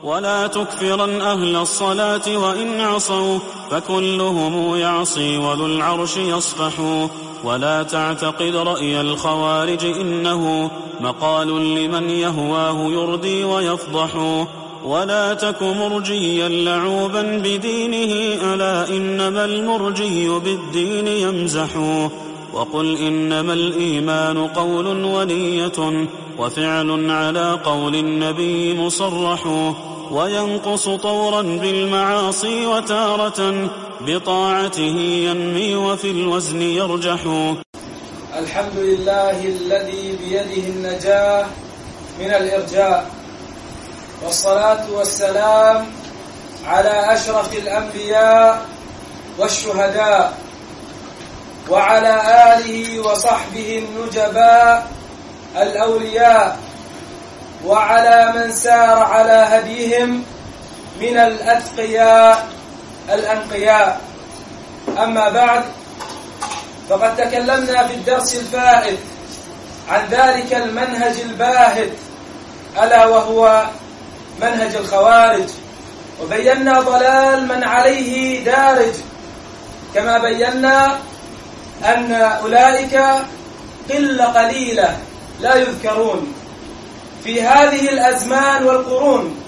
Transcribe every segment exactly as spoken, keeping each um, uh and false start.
ولا تكفرن أهل الصلاة وإن عصوا فكلهم يعصي وذو العرش يصفح. ولا تعتقد رأي الخوارج إنه مقال لمن يهواه يردي ويفضح. ولا تك مرجيا لعوبا بدينه ألا إنما المرجي بالدين يمزح. وقل إنما الإيمان قول ونية وفعل على قول النبي مصرح. وينقص طورا بالمعاصي وتارة بطاعته ينمي وفي الوزن يرجح. الحمد لله الذي بيده النجاة من الإرجاء، والصلاة والسلام على أشرف الأنبياء والشهداء وعلى آله وصحبه النجباء الأولياء وعلى من سار على هديهم من الأتقياء الأنقياء. أما بعد، فقد تكلمنا في الدرس الفائت عن ذلك المنهج الباهت ألا وهو منهج الخوارج، وبينا ضلال من عليه دارج، كما بينا أن أولئك قلة قليلة لا يذكرون في هذه الأزمان والقرون.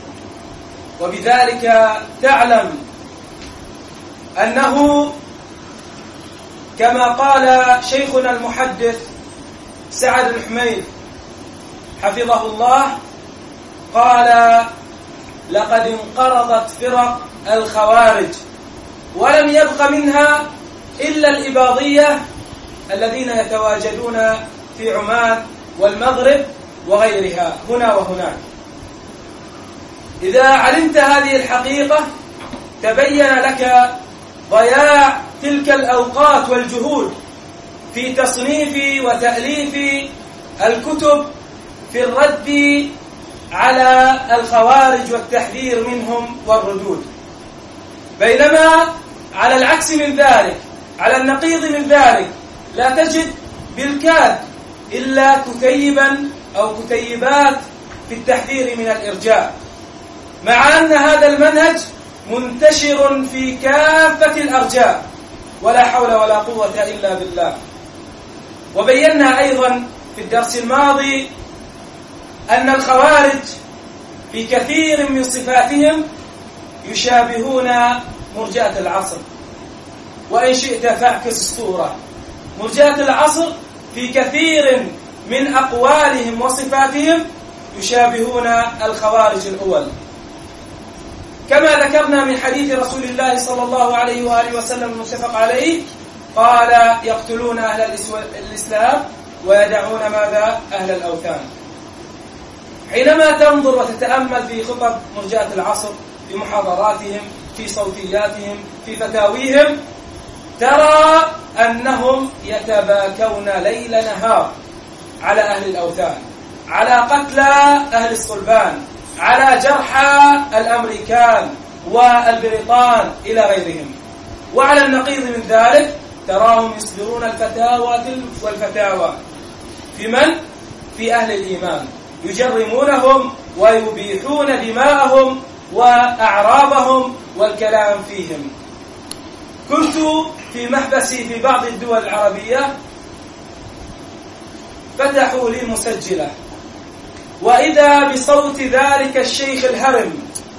وبذلك تعلم أنه كما قال شيخنا المحدث سعد الحميد حفظه الله، قال: لقد انقرضت فرق الخوارج ولم يبق منها إلا الإباضية الذين يتواجدون في عمان والمغرب وغيرها هنا وهناك. إذا علمت هذه الحقيقة تبين لك ضياع تلك الأوقات والجهود في تصنيف وتأليف الكتب في الرد على الخوارج والتحذير منهم والردود. بينما على العكس من ذلك، على النقيض من ذلك، لا تجد بالكاد إلا كتيبا أو كتيبات في التحذير من الإرجاء، مع أن هذا المنهج منتشر في كافة الأرجاء، ولا حول ولا قوة إلا بالله. وبينا أيضا في الدرس الماضي أن الخوارج في كثير من صفاتهم يشابهون مرجئة العصر، وإن شئت فاعكس الصورة. مرجئة العصر في كثير من أقوالهم وصفاتهم يشابهون الخوارج الأول، كما ذكرنا من حديث رسول الله صلى الله عليه وآله وسلم المتفق عليه، قال: يقتلون أهل الإسلام ويدعون ماذا؟ أهل الأوثان. حينما تنظر وتتأمل في خطب مرجئة العصر، في محاضراتهم، في صوتياتهم، في فتاويهم، ترى أنهم يتباكون ليل نهار على أهل الأوثان، على قتلى أهل الصلبان، على جرحى الأمريكان والبريطان إلى غيرهم. وعلى النقيض من ذلك تراهم يصدرون الفتاوى والفتاوى في من؟ في أهل الإيمان، يجرمونهم ويبيحون دماءهم وأعراضهم والكلام فيهم. كنت في محبسي في بعض الدول العربية، فتحوا لي مسجلة، وإذا بصوت ذلك الشيخ الهرم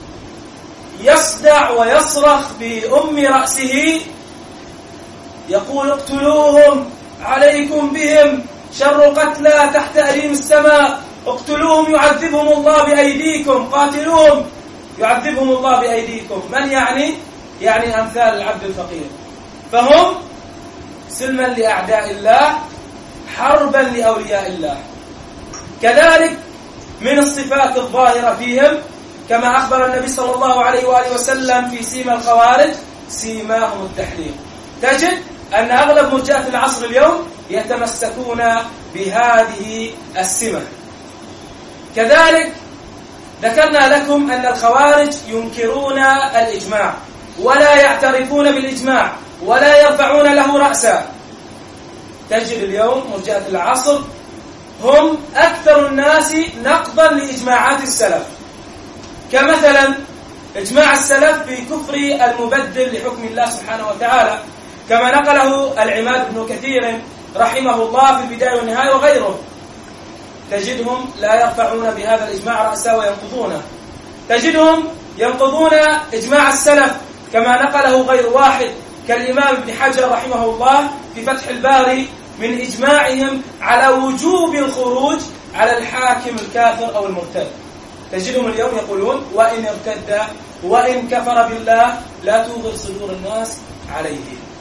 يصدع ويصرخ بأم رأسه يقول: اقتلوهم، عليكم بهم، شر قتلى تحت أليم السماء، اقتلوهم يعذبهم الله بأيديكم، قاتلوهم يعذبهم الله بأيديكم. من يعني؟ يعني أمثال العبد الفقير. فهم سلما لأعداء الله، حربا لأولياء الله. كذلك من الصفات الظاهرة فيهم كما أخبر النبي صلى الله عليه وآله وسلم في سيما الخوارج: سيماهم التحريم. تجد أن أغلب مرجئة العصر اليوم يتمسكون بهذه السمة. كذلك ذكرنا لكم أن الخوارج ينكرون الإجماع ولا يعترفون بالإجماع ولا يرفعون له رأسا. تجد اليوم مرجئة العصر هم أكثر الناس نقضا لإجماعات السلف، كمثلا إجماع السلف في كفر المبدل لحكم الله سبحانه وتعالى، كما نقله العماد بن كثير رحمه الله في البداية والنهاية وغيره. تجدهم لا يرفعون بهذا الإجماع رأسا وينقضونه، تجدهم ينقضون إجماع السلف كما نقله غير واحد كالإمام ابن حجر رحمه الله في فتح الباري من إجماعهم على وجوب الخروج على الحاكم الكافر أو المرتد. تجدهم اليوم يقولون وإن ارتد وإن كفر بالله لا توغر صدور الناس عليه.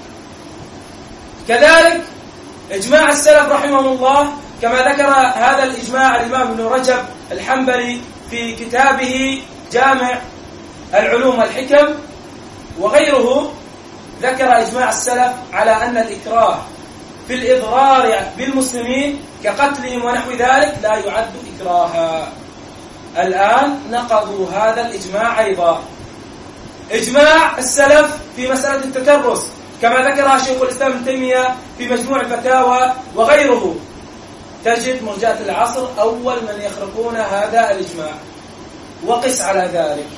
كذلك إجماع السلف رحمهم الله كما ذكر هذا الإجماع الإمام ابن رجب الحنبلي في كتابه جامع العلوم والحكم وغيره، ذكر إجماع السلف على أن الإكراه في الإضرار بالمسلمين كقتلهم ونحو ذلك لا يعد إكراها. الآن نقضوا هذا الإجماع أيضا. إجماع السلف في مسألة التكرس كما ذكرها شيخ الإسلام ابن تيمية في مجموع الفتاوى وغيره، تجد مرجئة العصر أول من يخرقون هذا الإجماع، وقس على ذلك.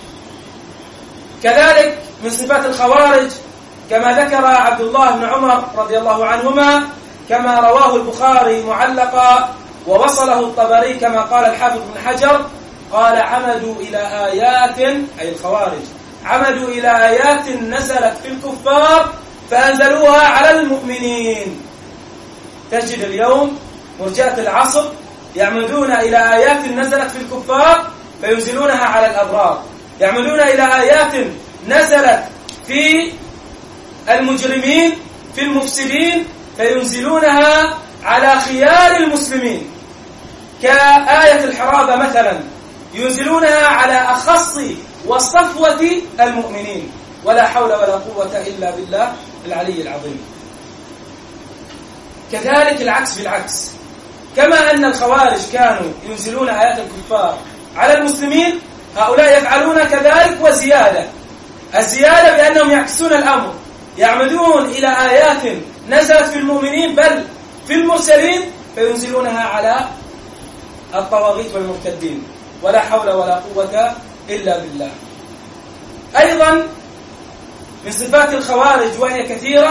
كذلك من صفات الخوارج كما ذكر عبد الله بن عمر رضي الله عنهما كما رواه البخاري معلقا ووصله الطبري كما قال الحافظ بن حجر، قال عمدوا إلى آيات، أي الخوارج عمدوا إلى آيات نزلت في الكفار فأنزلوها على المؤمنين. تجد اليوم مرجئة العصر يعمدون إلى آيات نزلت في الكفار فينزلونها على الأبرار، يعمدون إلى آيات نزلت في المجرمين في المفسدين فينزلونها على خيار المسلمين، كآية الحرابة مثلا ينزلونها على أخص وصفوة المؤمنين، ولا حول ولا قوة إلا بالله العلي العظيم. كذلك العكس بالعكس، كما أن الخوارج كانوا ينزلون آيات الكفار على المسلمين، هؤلاء يفعلون كذلك وزيادة. الزيادة بأنهم يعكسون الأمر، يعمدون إلى آيات نزلت في المؤمنين بل في المرسلين فينزلونها على الطواغيت والمرتدين، ولا حول ولا قوة إلا بالله. أيضا من صفات الخوارج وهي كثيرة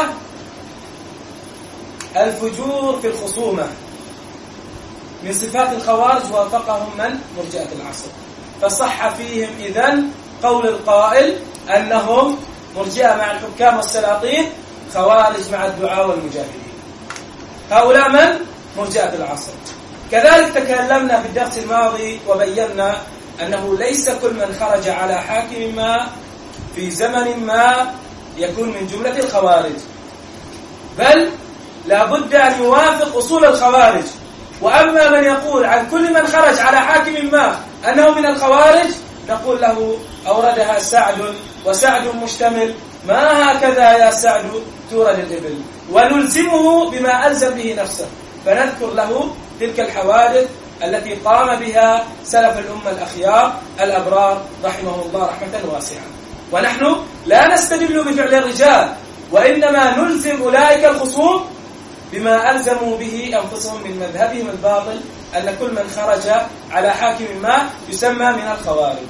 الفجور في الخصومة. من صفات الخوارج وافقهم من مرجئة العصر، فصح فيهم إذن قول القائل أنهم مرجئة مع الحكام والسلاطين، خوارج مع الدعاة والمجاهدين. هؤلاء من مرجئة العصر. كذلك تكلمنا في الدرس الماضي وبينا أنه ليس كل من خرج على حاكم ما في زمن ما يكون من جملة الخوارج، بل لا بد أن يوافق أصول الخوارج. وأما من يقول عن كل من خرج على حاكم ما أنه من الخوارج نقول له أوردها سعد، وسعد مشتمل، ما هكذا يا سعد تورد الإبل، ونلزمه بما ألزم به نفسه، فنذكر له تلك الحوادث التي قام بها سلف الأمة الأخيار الأبرار رحمه الله رحمة واسعة. ونحن لا نستدل بفعل الرجال، وإنما نلزم أولئك الخصوم بما ألزموا به أنفسهم من مذهبهم الباطل، أن كل من خرج على حاكم ما يسمى من الخوارج.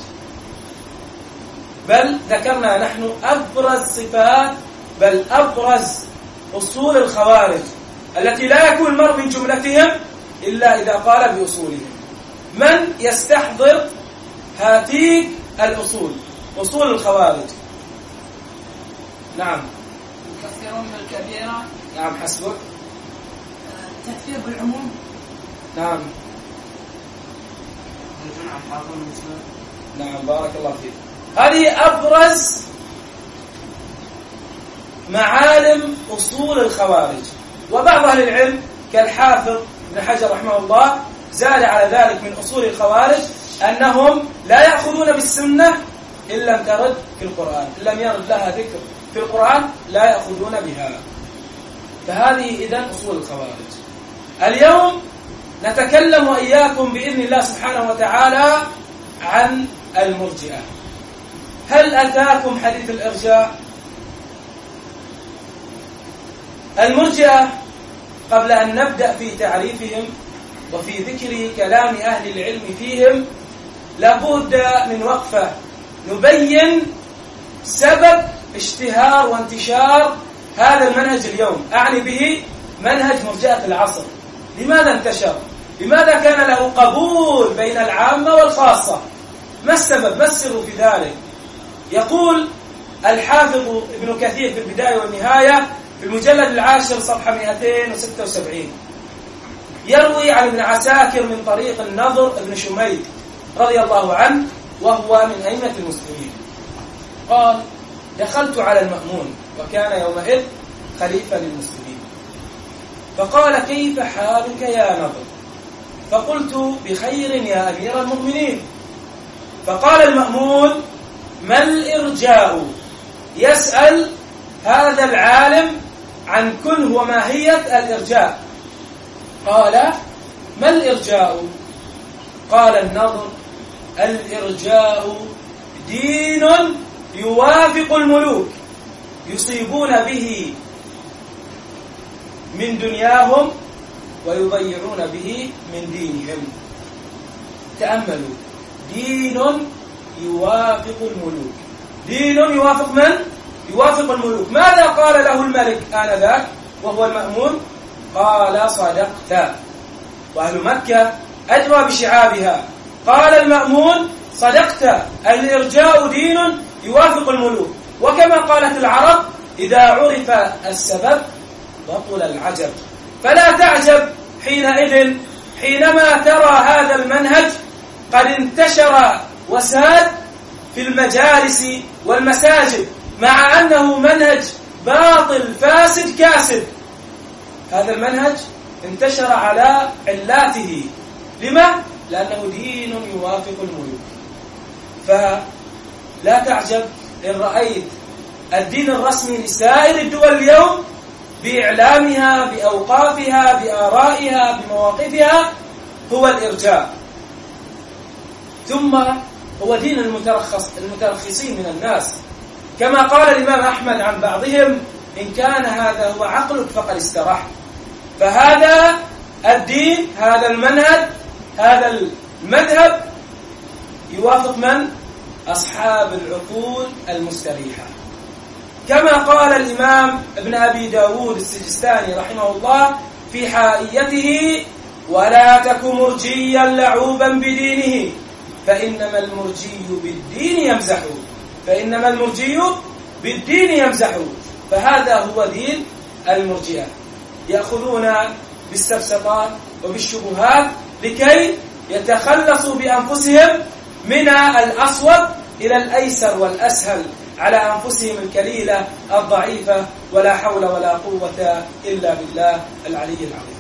بل ذكرنا نحن أبرز صفات بل أبرز أصول الخوارج التي لا يكون المرء من جملتهم إلا إذا قال بأصولهم. من يستحضر هاتيك الأصول، أصول الخوارج؟ نعم. يكفرون بالكبيرة. نعم حسبك. التكفير بالعموم. نعم. نعم بارك الله فيك. هذه أبرز معالم أصول الخوارج. وبعض أهل العلم كالحافظ ابن حجر رحمه الله زاد على ذلك من أصول الخوارج أنهم لا يأخذون بالسنة إن لم ترد في القرآن، إن لم يرد لها ذكر في القرآن لا يأخذون بها. فهذه إذن أصول الخوارج. اليوم نتكلم وإياكم بإذن الله سبحانه وتعالى عن المرجئة. هل أتاكم حديث الإرجاء؟ المرجئة قبل أن نبدأ في تعريفهم وفي ذكر كلام أهل العلم فيهم لابد من وقفة نبين سبب اشتهار وانتشار هذا المنهج اليوم، أعني به منهج مرجئة العصر. لماذا انتشر؟ لماذا كان له قبول بين العامة والخاصة؟ ما السبب؟ ما السر في ذلك؟ يقول الحافظ ابن كثير في البداية والنهاية في المجلد العاشر صفحة مئتين وستة وسبعين، يروي عن ابن عساكر من طريق النضر بن شميد رضي الله عنه وهو من أئمة المسلمين، قال: دخلت على المأمون وكان يومئذ خليفة للمسلمين، فقال: كيف حالك يا نضر؟ فقلت: بخير يا أمير المؤمنين. فقال المأمون: ما الإرجاء؟ يسأل هذا العالم عن كنه وماهية الإرجاء. قال: ما الإرجاء؟ قال النضر: الإرجاء دين يوافق الملوك يصيبون به من دنياهم ويضيعون به من دينهم. تأملوا، دين يوافق الملوك. دين يوافق من؟ يوافق الملوك. ماذا قال له الملك آنذاك وهو المأمون؟ قال: صدقت. وأهل مكة أدرى بشعابها. قال المأمون: صدقت، الإرجاء دين يوافق الملوك. وكما قالت العرب: إذا عرف السبب بطل العجب. فلا تعجب حينئذ حينما ترى هذا المنهج قد انتشر وساد في المجالس والمساجد، مع أنه منهج باطل فاسد كاسد. هذا المنهج انتشر على علاته. لما؟ لأنه دين يوافق الملوك. فلا تعجب إن رأيت الدين الرسمي لسائر الدول اليوم بإعلامها، بأوقافها، بآرائها، بمواقفها هو الإرجاء. ثم هو دين المترخص المترخصين من الناس، كما قال الإمام أحمد عن بعضهم: إن كان هذا هو عقلك فقد استراح. فهذا الدين، هذا المنهج، هذا المذهب يوافق من؟ أصحاب العقول المستريحة. كما قال الإمام ابن أبي داود السجستاني رحمه الله في حائيته: ولا تك مرجيا لعوبا بدينه فإنما المرجي بالدين يمزح. فإنما المرجي بالدين يمزح. فهذا هو دين المرجئة، يأخذون بالسفسطات وبالشبهات لكي يتخلصوا بأنفسهم من الأصوب إلى الأيسر والأسهل على أنفسهم الكليلة الضعيفة، ولا حول ولا قوة إلا بالله العلي العظيم.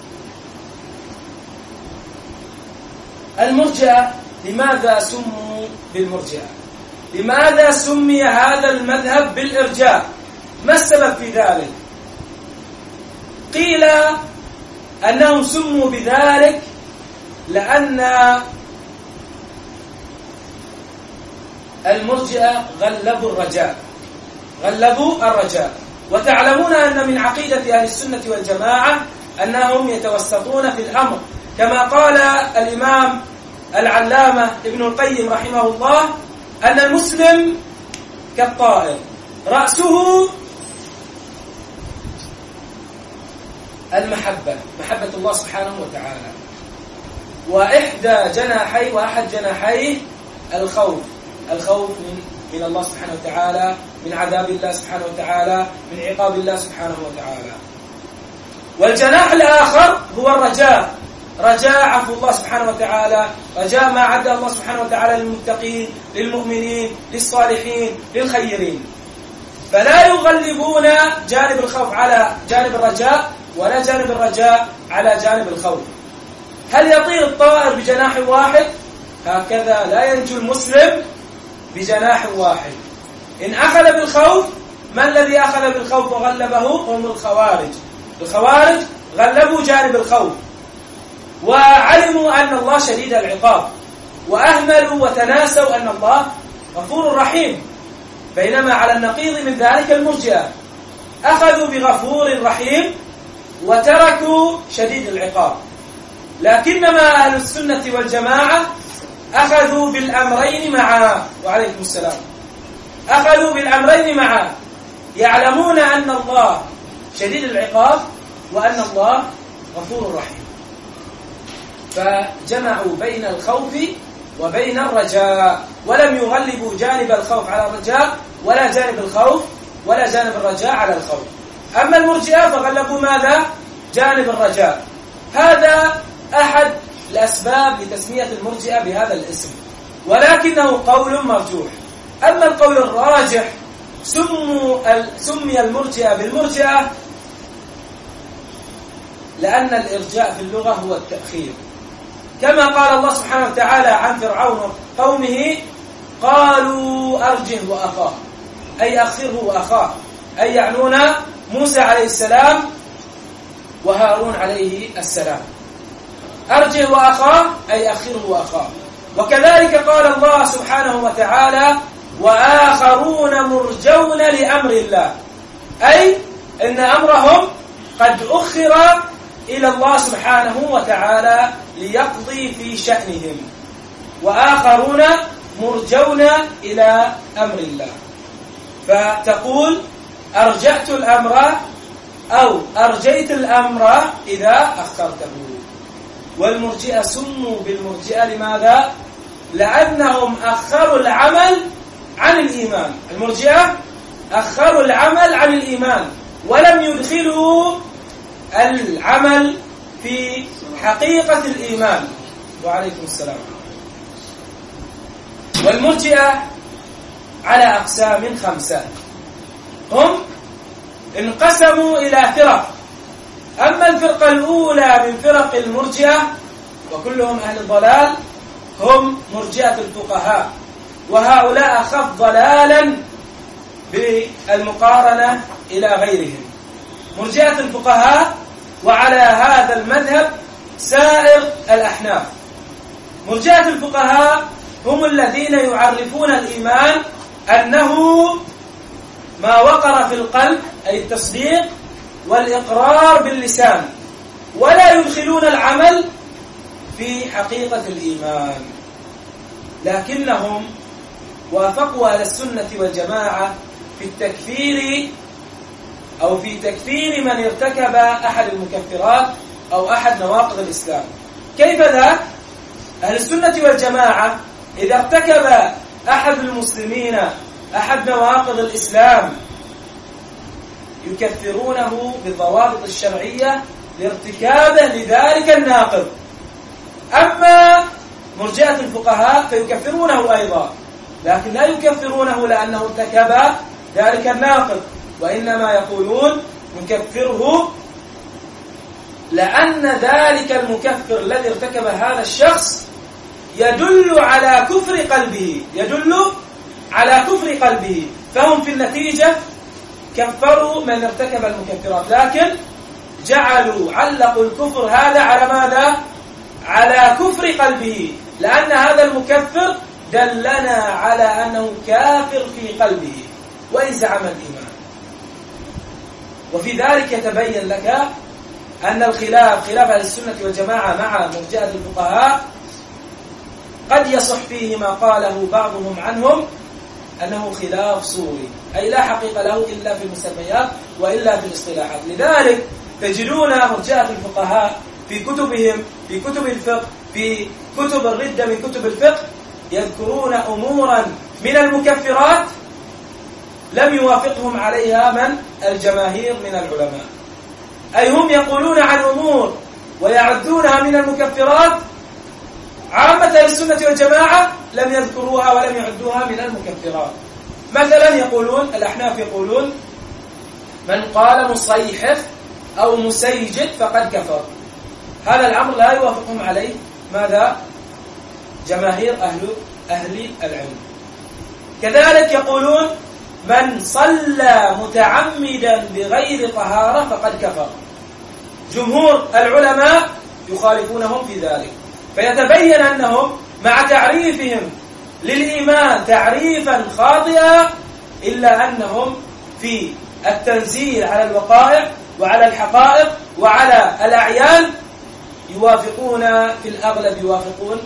المرجئة لماذا سموا بالمرجئة؟ لماذا سمي هذا المذهب بالإرجاء؟ ما السبب في ذلك؟ قيل أنهم سموا بذلك لأن المرجئة غلبوا الرجاء غلبوا الرجاء وتعلمون أن من عقيدة أهل السنة والجماعة أنهم يتوسطون في الأمر، كما قال الإمام العلامة ابن القيم رحمه الله: أن المسلم كالطائر رأسه المحبة، محبة الله سبحانه وتعالى، وإحدى جناحي وأحد جناحيه الخوف، الخوف من من الله سبحانه وتعالى، من عذاب الله سبحانه وتعالى، من عقاب الله سبحانه وتعالى. والجناح الآخر هو الرجاء، رجاء عفو الله سبحانه وتعالى، رجاء ما عد الله سبحانه وتعالى للمتقين، للمؤمنين، للصالحين، للخيرين. فلا يغلبون جانب الخوف على جانب الرجاء، ولا جانب الرجاء على جانب الخوف. هل يطير الطائر بجناح واحد؟ هكذا لا ينجو المسلم بجناح واحد. إن أخذ بالخوف، ما الذي أخذ بالخوف وغلبه؟ هم الخوارج. الخوارج غلبوا جانب الخوف وعلموا أن الله شديد العقاب، وأهملوا وتناسوا أن الله غفور رحيم. بينما على النقيض من ذلك المرجئة أخذوا بغفور رحيم وتركوا شديد العقاب. لكنما أهل السنة والجماعة أخذوا بالأمرين معا. وعليكم السلام. أخذوا بالأمرين معا، يعلمون أن الله شديد العقاب وأن الله غفور رحيم، فجمعوا بين الخوف وبين الرجاء، ولم يغلبوا جانب الخوف على الرجاء ولا جانب الخوف ولا جانب الرجاء على الخوف. أما المرجئة فغلبوا ماذا؟ جانب الرجاء. هذا أحد الأسباب لتسمية المرجئة بهذا الاسم، ولكنه قول مرجوح. أما القول الراجح سموا سمي المرجئة بالمرجئة لأن الإرجاء في اللغة هو التأخير، كما قال الله سبحانه وتعالى عن فرعون وقومه: قالوا أرجه وأخاه، أي أخره وأخاه، أي يعنون موسى عليه السلام وهارون عليه السلام. أرجه وأخاه أي أخره وأخاه. وكذلك قال الله سبحانه وتعالى: وآخرون مرجون لأمر الله، أي إن أمرهم قد أخر إلى الله سبحانه وتعالى ليقضي في شأنهم. وآخرون مرجون إلى أمر الله، فتقول أرجأت الأمر أو أرجيت الأمر إذا أخرته. والمرجئة سموا بالمرجئة لماذا؟ لأنهم أخروا العمل عن الإيمان. المرجئة أخروا العمل عن الإيمان ولم يدخلوا العمل في حقيقة الإيمان. وعليكم السلام. والمرجئة على أقسام خمسة، هم انقسموا إلى فرق. أما الفرقة الأولى من فرق المرجئة وكلهم أهل الضلال هم مرجئة الفقهاء، وهؤلاء أخف ضلالا بالمقارنة إلى غيرهم. مرجئة الفقهاء، وعلى هذا المذهب سائر الأحناف. مرجئة الفقهاء هم الذين يعرفون الإيمان أنه ما وقر في القلب، أي التصديق والإقرار باللسان، ولا يدخلون العمل في حقيقة الإيمان. لكنهم وافقوا أهل السنة والجماعة في التكفير أو في تكفير من ارتكب أحد المكفرات أو أحد نواقض الإسلام. كيف ذا؟ أهل السنة والجماعة إذا ارتكب أحد المسلمين أحد نواقض الإسلام يكفرونه بالضوابط الشرعية لارتكابه لذلك الناقض. أما مرجئة الفقهاء فيكفرونه أيضا، لكن لا يكفرونه لأنه ارتكب ذلك الناقض، وإنما يقولون نكفره لأن ذلك المكفر الذي ارتكب هذا الشخص يدل على كفر قلبه، يدل على كفر قلبه، فهم في النتيجة كفروا من ارتكب المكفرات، لكن جعلوا علقوا الكفر هذا على ماذا؟ على كفر قلبه، لأن هذا المكفر دلنا على أنه كافر في قلبه وإن زعم الإيمان. وفي ذلك يتبين لك أن الخلاف خلاف أهل السنة والجماعة مع مرجئة الفقهاء قد يصح فيه ما قاله بعضهم عنهم أنه خلاف صوري، أي لا حقيقة له إلا في المسميات وإلا في الاصطلاحات. لذلك تجدون مرجئة الفقهاء في كتبهم، في كتب الفقه، في كتب الردة من كتب الفقه، يذكرون أمورا من المكفرات لم يوافقهم عليها من الجماهير من العلماء، أي هم يقولون عن أمور ويعدونها من المكفرات عامة السنة والجماعة لم يذكروها ولم يعدوها من المكفرات. مثلا يقولون الأحناف يقولون من قال مصيحف أو مسيجد فقد كفر، هذا الأمر لا يوافقهم عليه ماذا؟ جماهير أهل أهل العلم. كذلك يقولون من صلى متعمدا بغير طهارة فقد كفر، جمهور العلماء يخالفونهم في ذلك. فيتبين أنهم مع تعريفهم للإيمان تعريفا خاطئا إلا أنهم في التنزيل على الوقائع وعلى الحقائق وعلى الأعيان يوافقون في الأغلب يوافقون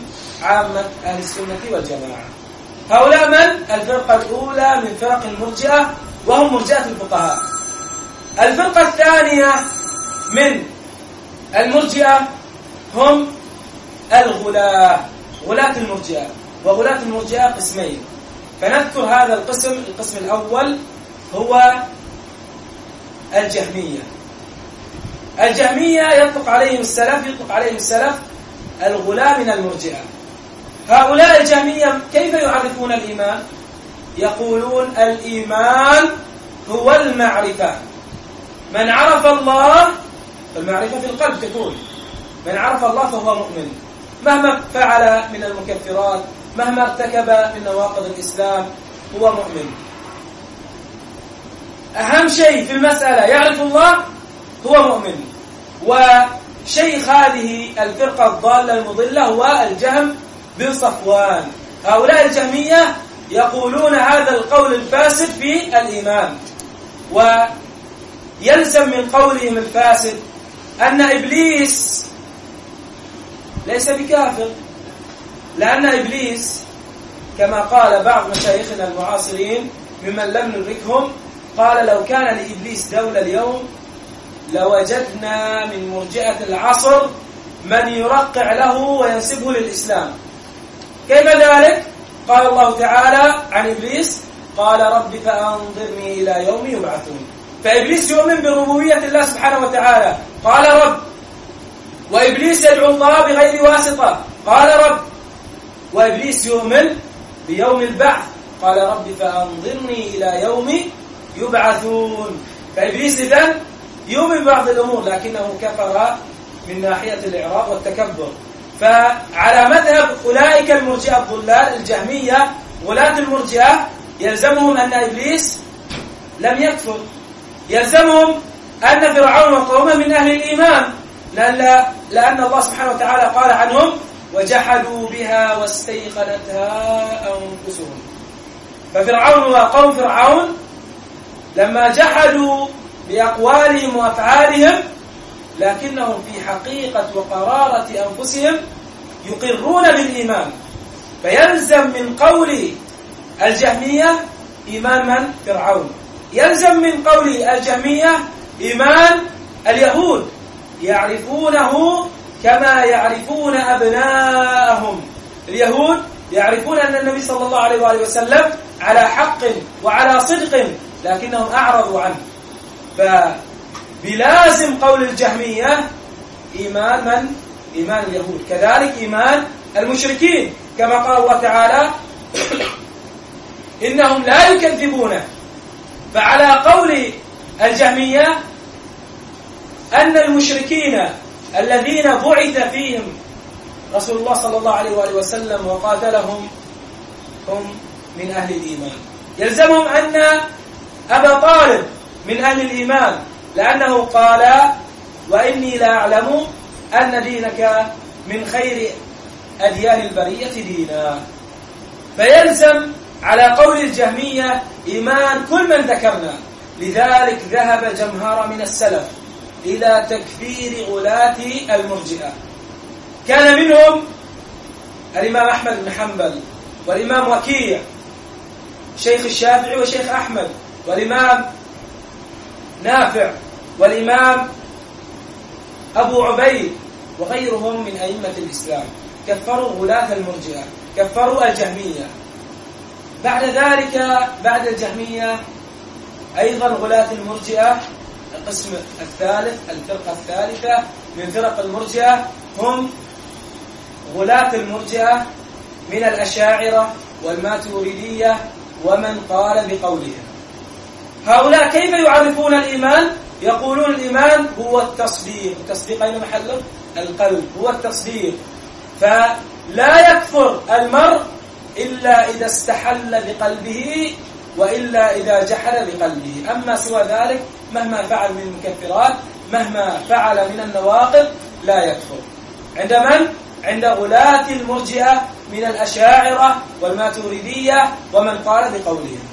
عامة أهل السنة والجماعة. هؤلاء من؟ الفرقة الأولى من فرق المرجئة، وهم مرجئة الفقهاء. الفرقة الثانية من المرجئة هم الغلاة، غلاة المرجئة. وغلاة المرجئة قسمين، فنذكر هذا القسم. القسم الأول هو الجهمية. الجهمية يطلق عليهم السلف يطلق عليهم السلف الغلاة من المرجئة. هؤلاء الجهمية كيف يعرفون الإيمان؟ يقولون الإيمان هو المعرفة. من عرف الله، المعرفة في القلب تكون، من عرف الله فهو مؤمن، مهما فعل من المكفرات، مهما ارتكب من نواقض الإسلام هو مؤمن. أهم شيء في المسألة يعرف الله هو مؤمن. وشيخ هذه الفرقة الضالة المضلة هو الجهم بن صفوان. هؤلاء الجهمية يقولون هذا القول الفاسد في الإيمان، ويلزم من قولهم الفاسد أن إبليس ليس بكافر، لأن إبليس كما قال بعض مشايخنا المعاصرين ممن لم ندركهم، قال لو كان لإبليس دولة اليوم لوجدنا من مرجئة العصر من يرقع له وينسبه للإسلام. كيف ذلك؟ قال الله تعالى عن إبليس قال رب فأنظرني إلى يوم يبعثون. فإبليس يؤمن بربوبية الله سبحانه وتعالى قال رب، وإبليس يدعو الله بغير واسطة قال رب، وإبليس يؤمن بيوم البعث قال رب فأنظرني إلى يوم يبعثون. فإبليس إذن يؤمن ببعض الأمور لكنه كفر من ناحية الإعراض والتكبر. فعلى مذهب أولئك المرجئة الضلال الجهمية غلاة المرجئة يلزمهم أن إبليس لم يكفر، يلزمهم أن فرعون وقومه من أهل الإيمان، لأن, لأن الله سبحانه وتعالى قال عنهم وجحدوا بها واستيقنتها أنفسهم. ففرعون وقوم فرعون لما جحدوا بأقوالهم وأفعالهم لكنهم في حقيقة وقرارة أنفسهم يقرون بالإيمان. فيلزم من قول الجهمية إيمان من؟ فرعون. يلزم من قول الجهمية إيمان اليهود، يعرفونه كما يعرفون أبناءهم. اليهود يعرفون أن النبي صلى الله عليه وآله وسلم على حق وعلى صدق لكنهم أعرضوا عنه. فبلازم قول الجهمية إيمان من؟ إيمان اليهود. كذلك إيمان المشركين كما قال الله تعالى إنهم لا يكذبونه. فعلى قول الجهمية أن المشركين الذين بعث فيهم رسول الله صلى الله عليه وآله وسلم وقاتلهم هم من أهل الإيمان. يلزمهم أن أبا طالب من أهل الإيمان لأنه قال وإني لا أعلم أن دينك من خير أديان البرية دينا. فيلزم على قول الجهمية إيمان كل من ذكرنا. لذلك ذهب جمهرة من السلف إلى تكفير غلاة المرجئة. كان منهم الإمام أحمد بن حنبل والإمام وكيع شيخ الشافعي وشيخ أحمد والإمام نافع والإمام أبو عبيد وغيرهم من أئمة الإسلام كفروا غلاة المرجئة، كفروا الجهمية. بعد ذلك بعد الجهمية أيضا غلاة المرجئة القسم الثالث، الفرقة الثالثة من فرق المرجئة هم غلاة المرجئة من الأشاعرة والماتريدية ومن قال بقولهم. هؤلاء كيف يعرفون الإيمان؟ يقولون الإيمان هو التصديق. التصديق أين محله؟ القلب، هو التصديق. فلا يكفر المرء إلا إذا استحل بقلبه وإلا إذا جحد بقلبه. أما سوى ذلك مهما فعل من المكفرات، مهما فعل من النواقض لا يكفر. عند من؟ عند غلاة المرجئة من الأشاعرة والماتريدية ومن قال بقولهم.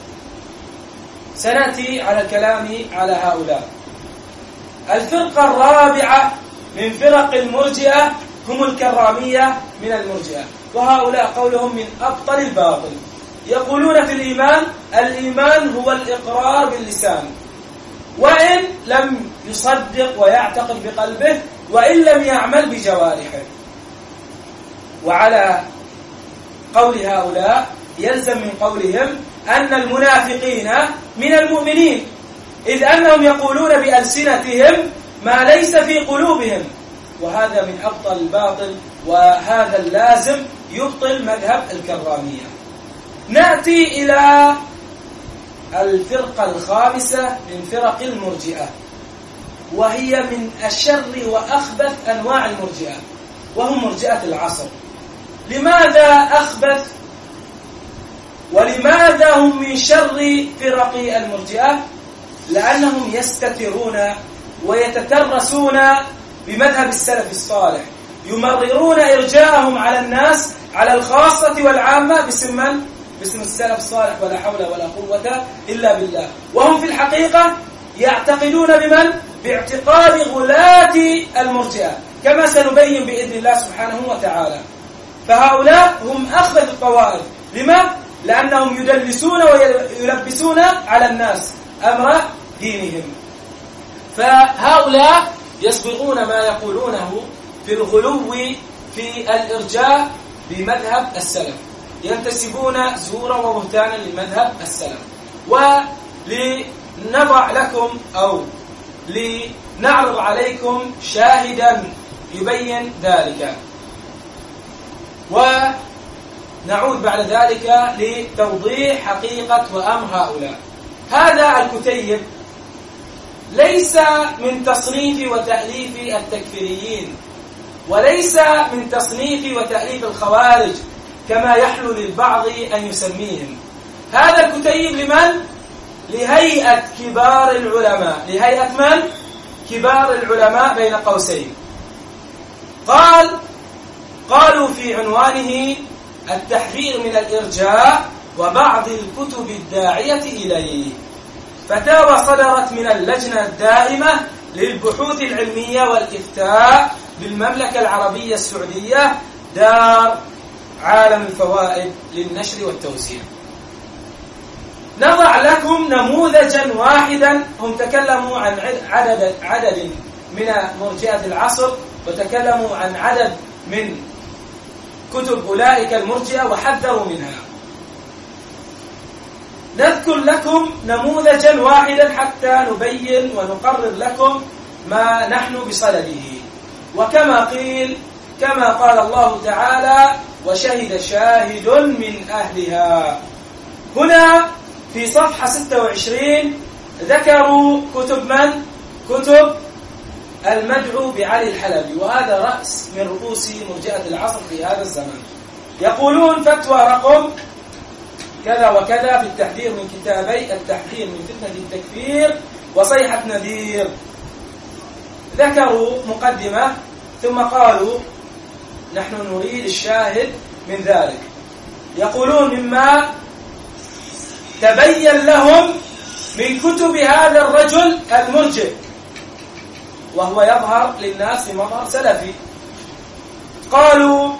سنأتي على الكلام على هؤلاء. الفرقة الرابعة من فرق المرجئة هم الكرامية من المرجئة. وهؤلاء قولهم من أبطل الباطل. يقولون في الإيمان: الإيمان هو الإقرار باللسان وإن لم يصدق ويعتقد بقلبه وإن لم يعمل بجوارحه. وعلى قول هؤلاء يلزم من قولهم أن المنافقين من المؤمنين، إذ أنهم يقولون بألسنتهم ما ليس في قلوبهم، وهذا من أبطل الباطل، وهذا اللازم يبطل مذهب الكرامية. نأتي إلى الفرقة الخامسة من فرق المرجئة، وهي من أشر وأخبث أنواع المرجئة، وهم مرجئة العصر. لماذا أخبث ولماذا هم من شر فرق المرجئة؟ لأنهم يستترون ويتترسون بمذهب السلف الصالح، يمررون إرجاءهم على الناس على الخاصة والعامة باسم من؟ باسم السلف الصالح، ولا حول ولا قوة إلا بالله. وهم في الحقيقة يعتقدون بمن؟ باعتقاد غلاة المرجئة، كما سنبين بإذن الله سبحانه وتعالى. فهؤلاء هم أخبث الطوائف. لما؟ لأنهم يدلسون ويلبسون على الناس أمر دينهم. فهؤلاء يصبغون ما يقولونه في الغلو في الإرجاء بمذهب السلف، ينتسبون زورا وبهتانا لمذهب السلف. ولنضع لكم أو لنعرض عليكم شاهدا يبين ذلك، ونعود بعد ذلك لتوضيح حقيقة وأمر هؤلاء. هذا الكتيب ليس من تصنيف وتأليف التكفيريين، وليس من تصنيف وتأليف الخوارج كما يحلو للبعض أن يسميهم. هذا الكتيب لمن؟ لهيئة كبار العلماء. لهيئة من؟ كبار العلماء بين قوسين. قال قالوا في عنوانه: التحذير من الإرجاء وبعض الكتب الداعية إليه. فتاوى صدرت من اللجنة الدائمة للبحوث العلمية والإفتاء بالمملكة العربية السعودية، دار عالم الفوائد للنشر والتوزيع. نضع لكم نموذجا واحدا. هم تكلموا عن عدد عدد من مرجئة العصر، وتكلموا عن عدد من كتب أولئك المرجئة وحذروا منها. نذكر لكم نموذجا واحدا حتى نبين ونقرر لكم ما نحن بصدده. وكما قيل كما قال الله تعالى: وشهد شاهد من أهلها. هنا في صفحة ستة وعشرين ذكروا كتب من؟ كتب المدعو بعلي الحلبي، وهذا رأس من رؤوس مرجئة العصر في هذا الزمان. يقولون: فتوى رقم كذا وكذا في التحذير من كتابي التحذير من فتنة التكفير وصيحة نذير. ذكروا مقدمة ثم قالوا: نحن نريد الشاهد من ذلك. يقولون: مما تبين لهم من كتب هذا الرجل المرجئ، وهو يظهر للناس في مظهر سلفي. قالوا: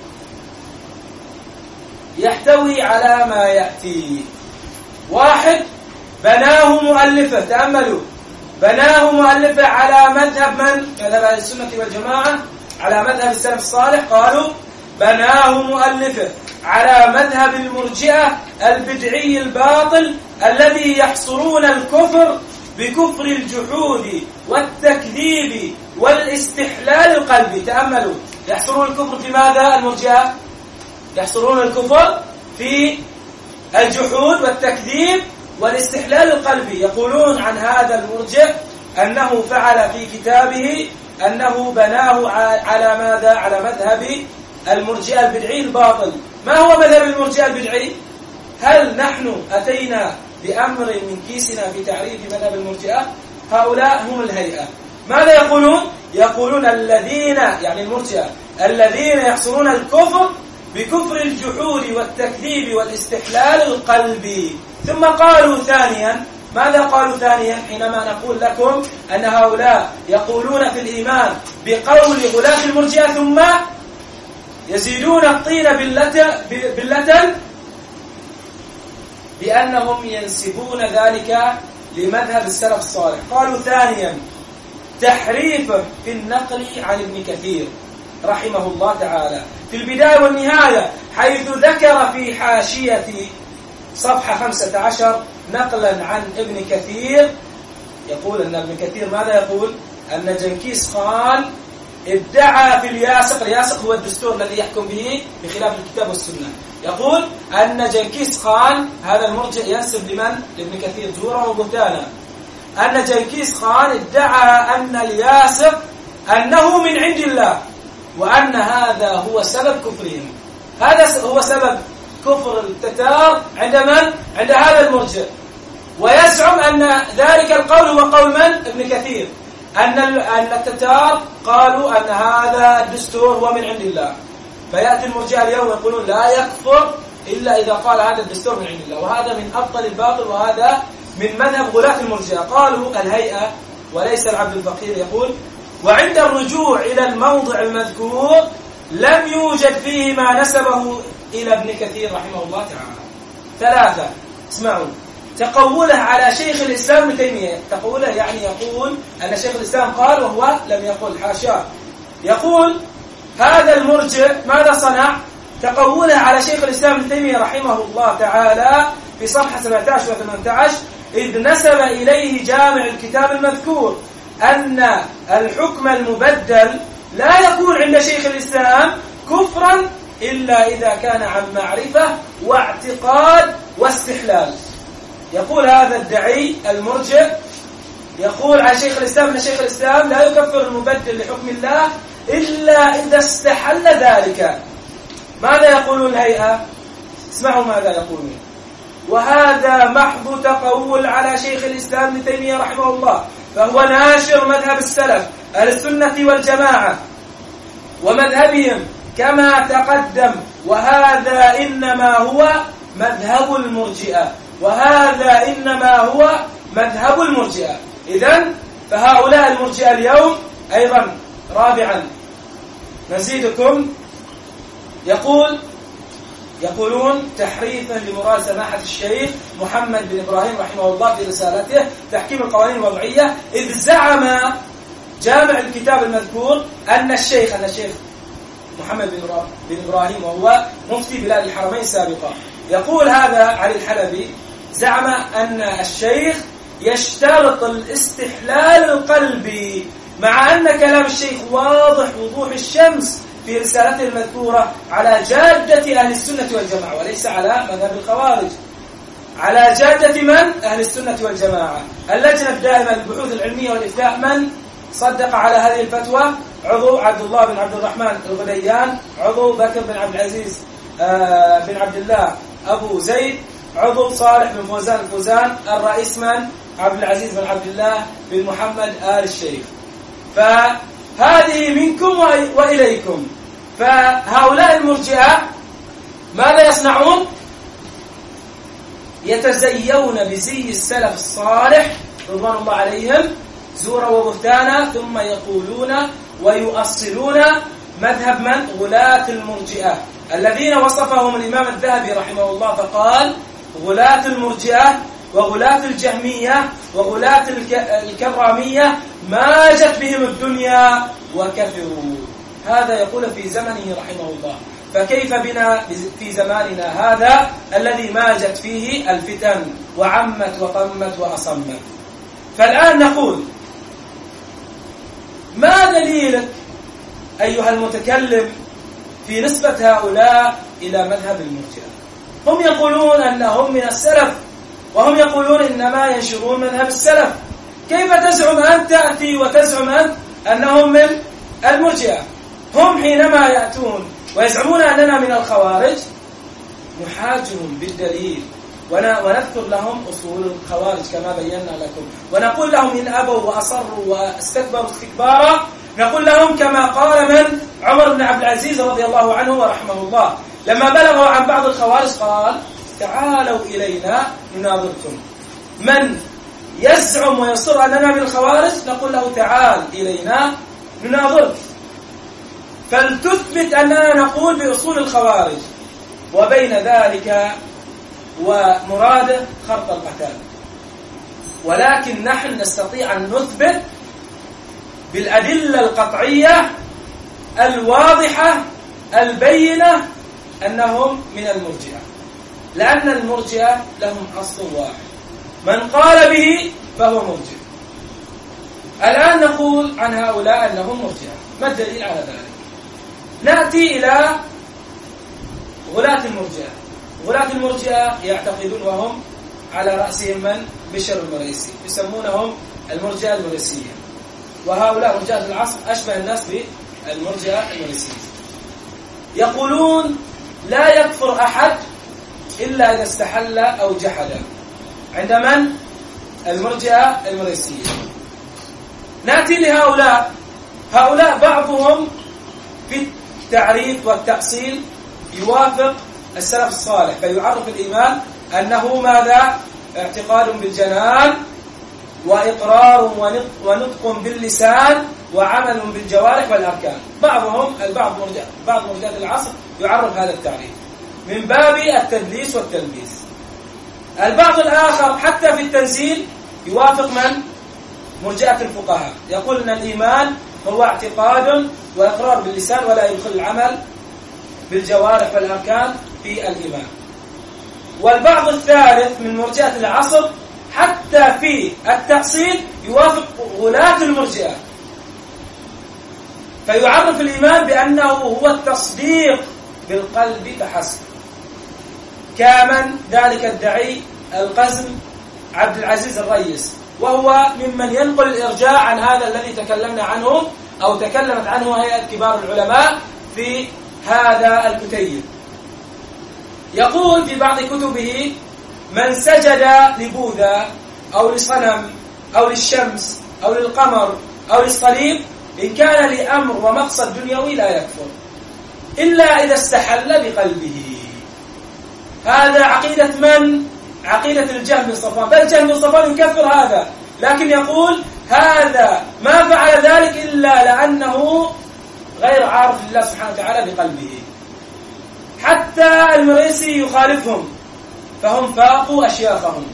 يحتوي على ما يأتي. واحد، بناه مؤلفة. تأملوا، بناه مؤلفة على مذهب من؟ مذهب أهل السنة والجماعة، على مذهب السلف الصالح. قالوا: بناه مؤلفة على مذهب المرجئة البدعي الباطل الذي يحصرون الكفر بكفر الجحود والتكذيب والاستحلال القلبي. تأملوا، يحصرون الكفر في ماذا؟ المرجئة يحصرون الكفر في الجحود والتكذيب والاستحلال القلبي. يقولون عن هذا المرجئ أنه فعل في كتابه أنه بناه على ماذا؟ على مذهب المرجئة البدعي الباطل. ما هو مذهب المرجئة البدعي؟ هل نحن أتينا بأمر من كيسنا في تعريف مذهب المرجئة؟ هؤلاء هم الهيئة. ماذا يقولون؟ يقولون الذين، يعني المرجئة، الذين يحصرون الكفر بكفر الجحود والتكذيب والاستحلال القلبي. ثم قالوا ثانيا، ماذا قالوا ثانيا حينما نقول لكم أن هؤلاء يقولون في الإيمان بقول غلاة المرجئة ثم يزيدون الطين بلة بلة بأنهم ينسبون ذلك لمذهب السلف الصالح. قالوا ثانيا تحريفه في النقل عن ابن كثير رحمه الله تعالى في البداية والنهاية، حيث ذكر في حاشية صفحة خمسة عشر نقلا عن ابن كثير، يقول أن ابن كثير ماذا يقول؟ أن جنكيز خان ادعى في الياسق، الياسق هو الدستور الذي يحكم به بخلاف الكتاب والسنة، يقول أن جنكيز خان هذا المرجع ينسب لمن؟ لابن كثير زورا وبهتانا، أن جنكيز خان ادعى أن الياسق أنه من عند الله، وأن هذا هو سبب كفرهم، هذا هو سبب كفر التتار عند من؟ عند هذا المرجع. ويزعم أن ذلك القول هو قول من؟ ابن كثير، أن أن التتار قالوا أن هذا الدستور هو من عند الله. فيأتي المرجع اليوم يقولون لا يكفر إلا إذا قال هذا الدستور من عند الله، وهذا من أبطل الباطل، وهذا من مذهب غلاة المرجع. قالوا الهيئة وليس العبد الفقير. يقول وعند الرجوع إلى الموضع المذكور لم يوجد فيه ما نسبه إلى ابن كثير رحمه الله تعالى. ثلاثة، اسمعوا، تقوله على شيخ الإسلام ابن تيمية. تقوله يعني يقول أن شيخ الإسلام قال وهو لم يقل، حاشا. يقول هذا المرجع ماذا صنع؟ تقوله على شيخ الإسلام ابن تيمية رحمه الله تعالى في صفحة سبعة عشر و ثمانية عشر، إذ نسب إليه جامع الكتاب المذكور أن الحكم المبدل لا يكون عند شيخ الإسلام كفرا إلا إذا كان عن معرفة واعتقاد واستحلال. يقول هذا الدعي المرجع يقول عن شيخ الإسلام أن شيخ الإسلام لا يكفر المبدل لحكم الله إلا إذا استحل ذلك. ماذا يقولون الهيئة؟ اسمعوا ماذا يقولون. وهذا محض تقول على شيخ الإسلام ابن تيمية رحمه الله، فهو ناشر مذهب السلف أهل السنة والجماعة ومذهبهم كما تقدم، وهذا إنما هو مذهب المرجئة، وهذا إنما هو مذهب المرجئة. إذن فهؤلاء المرجئة اليوم أيضا رابعا نزيدكم، يقول يقولون تحريفا لمراد سماحة الشيخ محمد بن إبراهيم رحمه الله في رسالته تحكيم القوانين الوضعية، إذ زعم جامع الكتاب المذكور أن الشيخ أن الشيخ محمد بن إبراهيم وهو مفتي بلاد الحرمين سابقا، يقول هذا علي الحلبي زعم أن الشيخ يشترط الاستحلال القلبي، مع أن كلام الشيخ واضح وضوح الشمس في رسالته المذكورة على جادة أهل السنة والجماعة وليس على مذهب الخوارج، على جادة من؟ أهل السنة والجماعة. اللجنة الدائمة للبحوث العلمية والإفتاء من صدق على هذه الفتوى؟ عضو عبد الله بن عبد الرحمن الغديان، عضو بكر بن عبد العزيز بن عبد الله أبو زيد، عضو صالح بن فوزان الفوزان، الرئيس من؟ عبد العزيز بن عبد الله بن محمد آل الشيخ. فهذه منكم وإليكم. فهؤلاء المرجئة ماذا يصنعون؟ يتزيون بزي السلف الصالح رضوان الله عليهم زورا وبهتانا، ثم يقولون ويؤصلون مذهب من؟ غلاة المرجئة الذين وصفهم الإمام الذهبي رحمه الله فقال غلاة المرجئة وغلاة الجهمية وغلاة الكرامية ماجت بهم الدنيا وكفروا. هذا يقول في زمنه رحمه الله، فكيف بنا في زماننا هذا الذي ماجت فيه الفتن وعمت وطمت وأصمت؟ فالآن نقول ما دليلك أيها المتكلم في نسبة هؤلاء إلى مذهب المرجئة؟ هم يقولون أنهم من السلف، وهم يقولون إنما ينشرون مذهب السلف، كيف تزعم أن تأتي وتزعم أنت أنهم من المرجئة؟ هم حينما يأتون ويزعمون أننا من الخوارج نحاجهم بالدليل ونذكر لهم أصول الخوارج كما بينا لكم، ونقول لهم إن أبوا وأصروا واستكبروا استكبارا نقول لهم كما قال من عمر بن عبد العزيز رضي الله عنه ورحمه الله لما بلغوا عن بعض الخوارج قال تعالوا إلينا نناظركم. من يزعم ويصر أننا من الخوارج نقول له تعال إلينا نناظرك. فلتثبت أننا نقول بأصول الخوارج، وبين ذلك ومراده خرط القتال. ولكن نحن نستطيع أن نثبت بالأدلة القطعية الواضحة البينة أنهم من المرجئة، لأن المرجئة لهم أصل واحد، من قال به فهو مرجئ. الآن نقول عن هؤلاء أنهم مرجئة، ما الدليل على ذلك؟ نأتي إلى غلاة المرجئة. غلاة المرجئة يعتقدون وهم على رأسهم من؟ بشر المريسي، يسمونهم المرجئة المريسية، وهؤلاء مرجئة العصر أشبه الناس بالمرجئة المريسية. يقولون لا يكفر أحد إلا إذا استحل أو جحد، عند من؟ المرجئة المريسية. نأتي لهؤلاء، هؤلاء بعضهم في التعريف والتأصيل يوافق السلف الصالح، فيعرف الإيمان أنه ماذا؟ اعتقاد بالجنان، وإقرار ونطق باللسان، وعمل بالجوارح والأركان. بعضهم البعض مرجع بعض مرجئة العصر يعرف هذا التعريف من باب التدليس والتلبيس. البعض الآخر حتى في التنزيل يوافق من؟ مرجئة الفقهاء، يقول أن الإيمان هو اعتقاد وإقرار باللسان ولا يدخل العمل بالجوارح والأركان في الإيمان. والبعض الثالث من مرجئة العصر حتى في التأصيل يوافق غلاة المرجئة، فيعرف الإيمان بأنه هو التصديق بالقلب فحسب، كمن ذلك الدعي القزم عبد العزيز الريس، وهو ممن ينقل الإرجاء عن هذا الذي تكلمنا عنه أو تكلمت عنه هيئة كبار العلماء في هذا الكتيب. يقول في بعض كتبه: من سجد لبوذا أو لصنم أو للشمس أو للقمر أو للصليب إن كان لأمر ومقصد دنيوي لا يكفر إلا إذا استحل بقلبه. هذا عقيدة من؟ عقيدة الجهم بن صفوان، بل الجهم بن صفوان يكفر هذا، لكن يقول هذا ما فعل ذلك إلا لأنه غير عارف لله سبحانه وتعالى بقلبه. حتى المريسي يخالفهم، فهم فاقوا أشياخهم.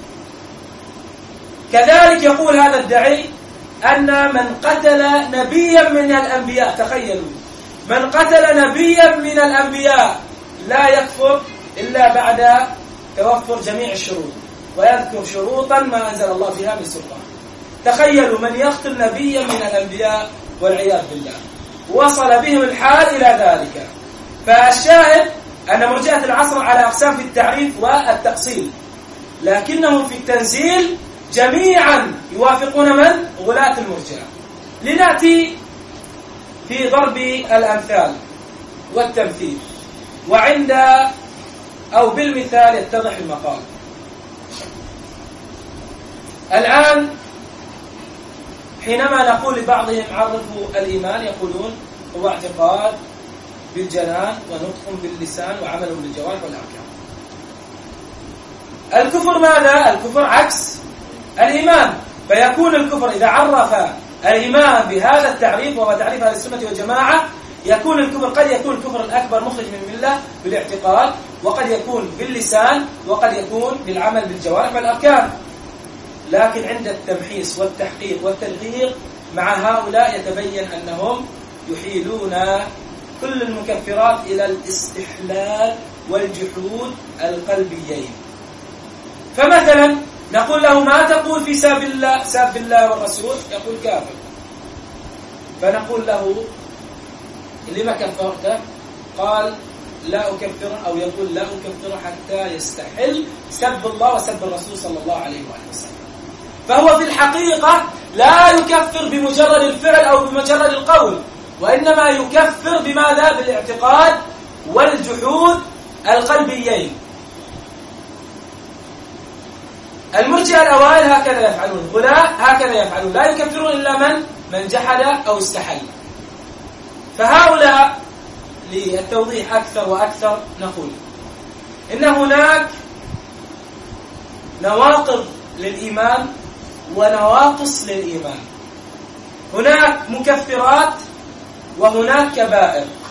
كذلك يقول هذا الدعي أن من قتل نبيا من الأنبياء، تخيلوا، من قتل نبيا من الأنبياء لا يكفر إلا بعد توفر جميع الشروط، ويذكر شروطا ما أنزل الله فيها من سلطان. تخيلوا من يقتل نبيا من الأنبياء والعياذ بالله، وصل بهم الحال إلى ذلك. فالشاهد أن مرجئة العصر على أقسام في التعريف والتأصيل، لكنهم في التنزيل جميعا يوافقون من؟ غلاة المرجئة. لنأتي في ضرب الأمثال والتمثيل، وعند أو بالمثال يتضح المقال. الآن حينما نقول لبعضهم عرفوا الإيمان، يقولون هو اعتقاد بالجنان ونطق باللسان وعمل بالجوارح والأركان. الكفر ماذا؟ الكفر عكس الإيمان، فيكون الكفر إذا عرف الإيمان بهذا التعريف وهو تعريف أهل السنة والجماعة، يكون الكفر قد يكون الكفر الأكبر مخرج من الملة بالاعتقاد، وقد يكون باللسان، وقد يكون بالعمل بالجوارح والأركان. لكن عند التمحيص والتحقيق والتدقيق مع هؤلاء يتبين أنهم يحيلون كل المكفرات إلى الاستحلال والجحود القلبيين. فمثلا نقول له: ما تقول في ساب الله ساب الله والرسول؟ يقول كافر. فنقول له: لما كفرته؟ قال: لا أكفر، أو يقول: لا أكفر حتى يستحل سب الله وسب الرسول صلى الله عليه وآله وسلم. فهو في الحقيقة لا يكفر بمجرد الفعل أو بمجرد القول، وإنما يكفر بماذا؟ بالاعتقاد والجحود القلبيين. المرجئة الأوائل هكذا يفعلون، غلاة هكذا يفعلون، لا يكفرون إلا من من جحد أو استحل. فهؤلاء للتوضيح أكثر وأكثر نقول إن هناك نواقض للإيمان ونواقص للإيمان، هناك مكفرات وهناك كبائر.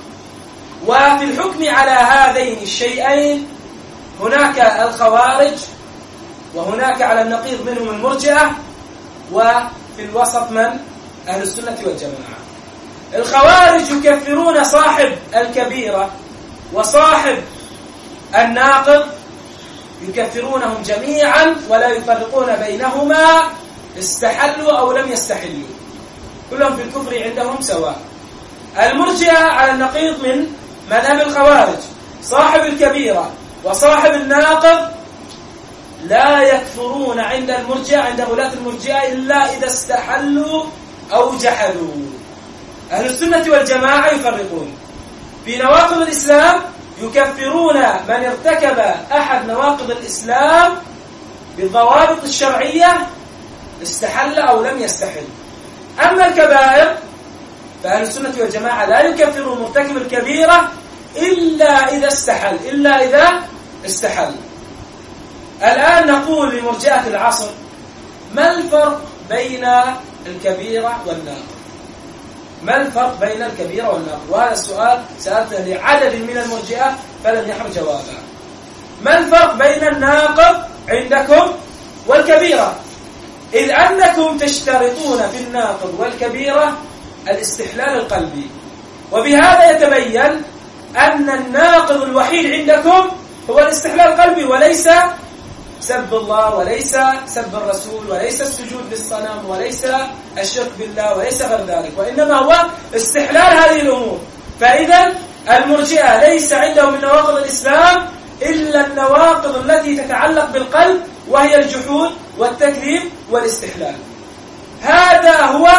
وفي الحكم على هذين الشيئين هناك الخوارج، وهناك على النقيض منهم المرجئة، وفي الوسط من؟ أهل السنة والجماعة. الخوارج يكفرون صاحب الكبيرة وصاحب الناقض، يكفرونهم جميعا ولا يفرقون بينهما، استحلوا أو لم يستحلوا، كلهم في الكفر عندهم سواء. المرجئة على النقيض من مذهب الخوارج، صاحب الكبيرة وصاحب الناقض لا يكفرون عند المرجئة، عند غلاة المرجئة، إلا إذا استحلوا أو جحدوا. أهل السنة والجماعة يفرقون في نواقض الإسلام، يكفرون من ارتكب أحد نواقض الإسلام بالضوابط الشرعية استحل أو لم يستحل. أما الكبائر فأهل السنة والجماعة لا يكفرون مرتكب الكبيرة إلا إذا استحل، إلا إذا استحل. الآن نقول لمرجئة العصر: ما الفرق بين الكبيرة والناقض؟ ما الفرق بين الكبيرة والناقض؟ وهذا السؤال سألته لعدد من المرجئة فلم يحر جوابا. ما الفرق بين الناقض عندكم والكبيرة؟ إذ أنكم تشترطون في الناقض والكبيرة الاستحلال القلبي، وبهذا يتبين أن الناقض الوحيد عندكم هو الاستحلال القلبي، وليس سب الله، وليس سب الرسول، وليس السجود للصنم، وليس الشرك بالله، وليس غير ذلك، وإنما هو استحلال هذه الأمور. فإذا المرجئة ليس عندهم من نواقض الإسلام إلا النواقض التي تتعلق بالقلب، وهي الجحود والتكذيب والاستحلال. هذا هو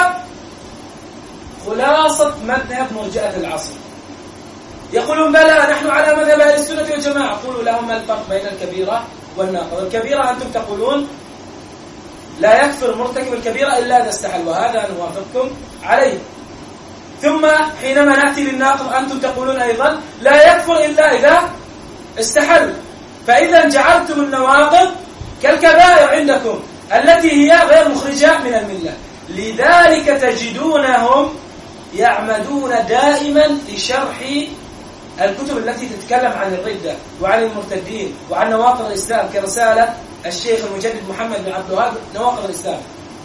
خلاصة مذهب مرجئة العصر. يقولون: بلى نحن على مذهب أهل السنة والجماعة. قولوا لهم: ما الفرق بين الكبيرة والناقض؟ الكبيرة أنتم تقولون لا يكفر مرتكب الكبيرة إلا إذا استحل، وهذا نوافقكم عليه. ثم حينما نأتي للناقض أنتم تقولون أيضا لا يكفر إلا إذا استحل. فإذا جعلتم النواقض كالكبائر عندكم التي هي غير مخرجة من الملة. لذلك تجدونهم يعمدون دائما لشرح الكتب التي تتكلم عن الردة وعن المرتدين وعن نواقض الإسلام، كرسالة الشيخ المجدد محمد بن عبد الوهاب نواقض الإسلام.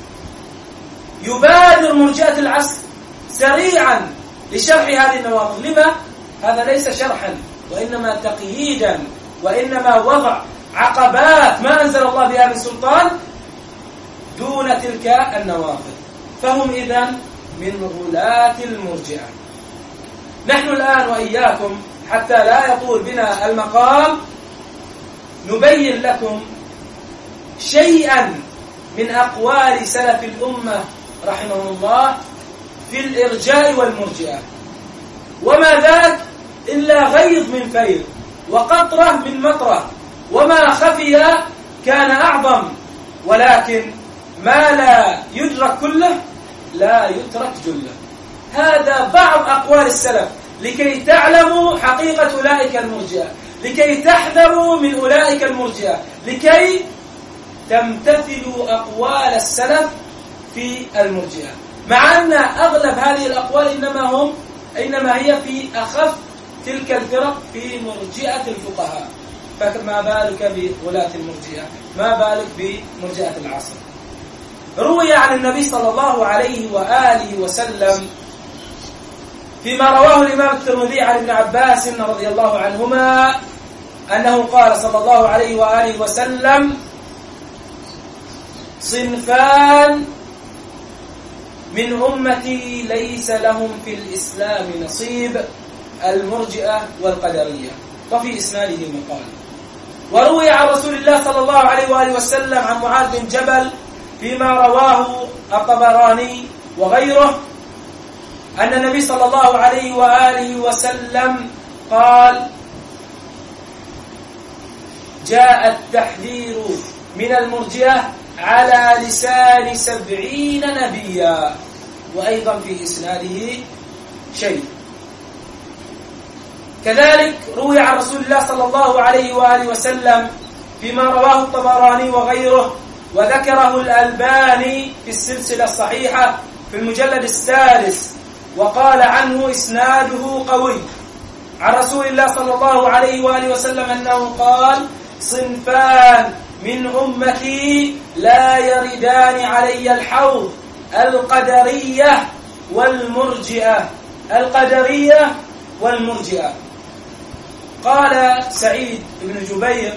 يبادر مرجئة العصر سريعا لشرح هذه النواقض. لما؟ هذا ليس شرحا، وإنما تقييدا، وإنما وضع عقبات ما أنزل الله بها من سلطان دون تلك النواقض. فهم إذن من غلاة المرجئة. نحن الآن وإياكم حتى لا يطول بنا المقام نبين لكم شيئا من أقوال سلف الأمة رحمه الله في الإرجاء والمرجئة، وما ذاك إلا غيظ من فيض وقطرة من مطرة، وما خفي كان أعظم، ولكن ما لا يدرك كله لا يترك جله. هذا بعض أقوال السلف لكي تعلموا حقيقة أولئك المرجئة، لكي تحذروا من أولئك المرجئة، لكي تمتثلوا أقوال السلف في المرجئة، مع أن أغلب هذه الأقوال إنما هم إنما هي في أخف تلك الفرق في مرجئة الفقهاء، فما بالك بغلاة المرجئة، ما بالك بمرجئة العصر. روي عن النبي صلى الله عليه وآله وسلم فيما رواه الإمام الترمذي عن ابن عباس رضي الله عنهما أنه قال صلى الله عليه وآله وسلم: صنفان من أمتي ليس لهم في الإسلام نصيب، المرجئة والقدرية. وفي إسناده مقال. وروي عن رسول الله صلى الله عليه وآله وسلم عن معاذ بن جبل فيما رواه الطبراني وغيره أن النبي صلى الله عليه وآله وسلم قال: جاء التحذير من المرجئة على لسان سبعين نبيا. وأيضا في إسناده شيء. كذلك روي عن رسول الله صلى الله عليه وآله وسلم فيما رواه الطبراني وغيره وذكره الألباني في السلسلة الصحيحة في المجلد السادس، وقال عنه إسناده قوي، عن رسول الله صلى الله عليه وآله وسلم أنه قال: صنفان من أمتي لا يردان علي الحوض: القدرية والمرجئة. القدرية والمرجئة. قال سعيد بن جبير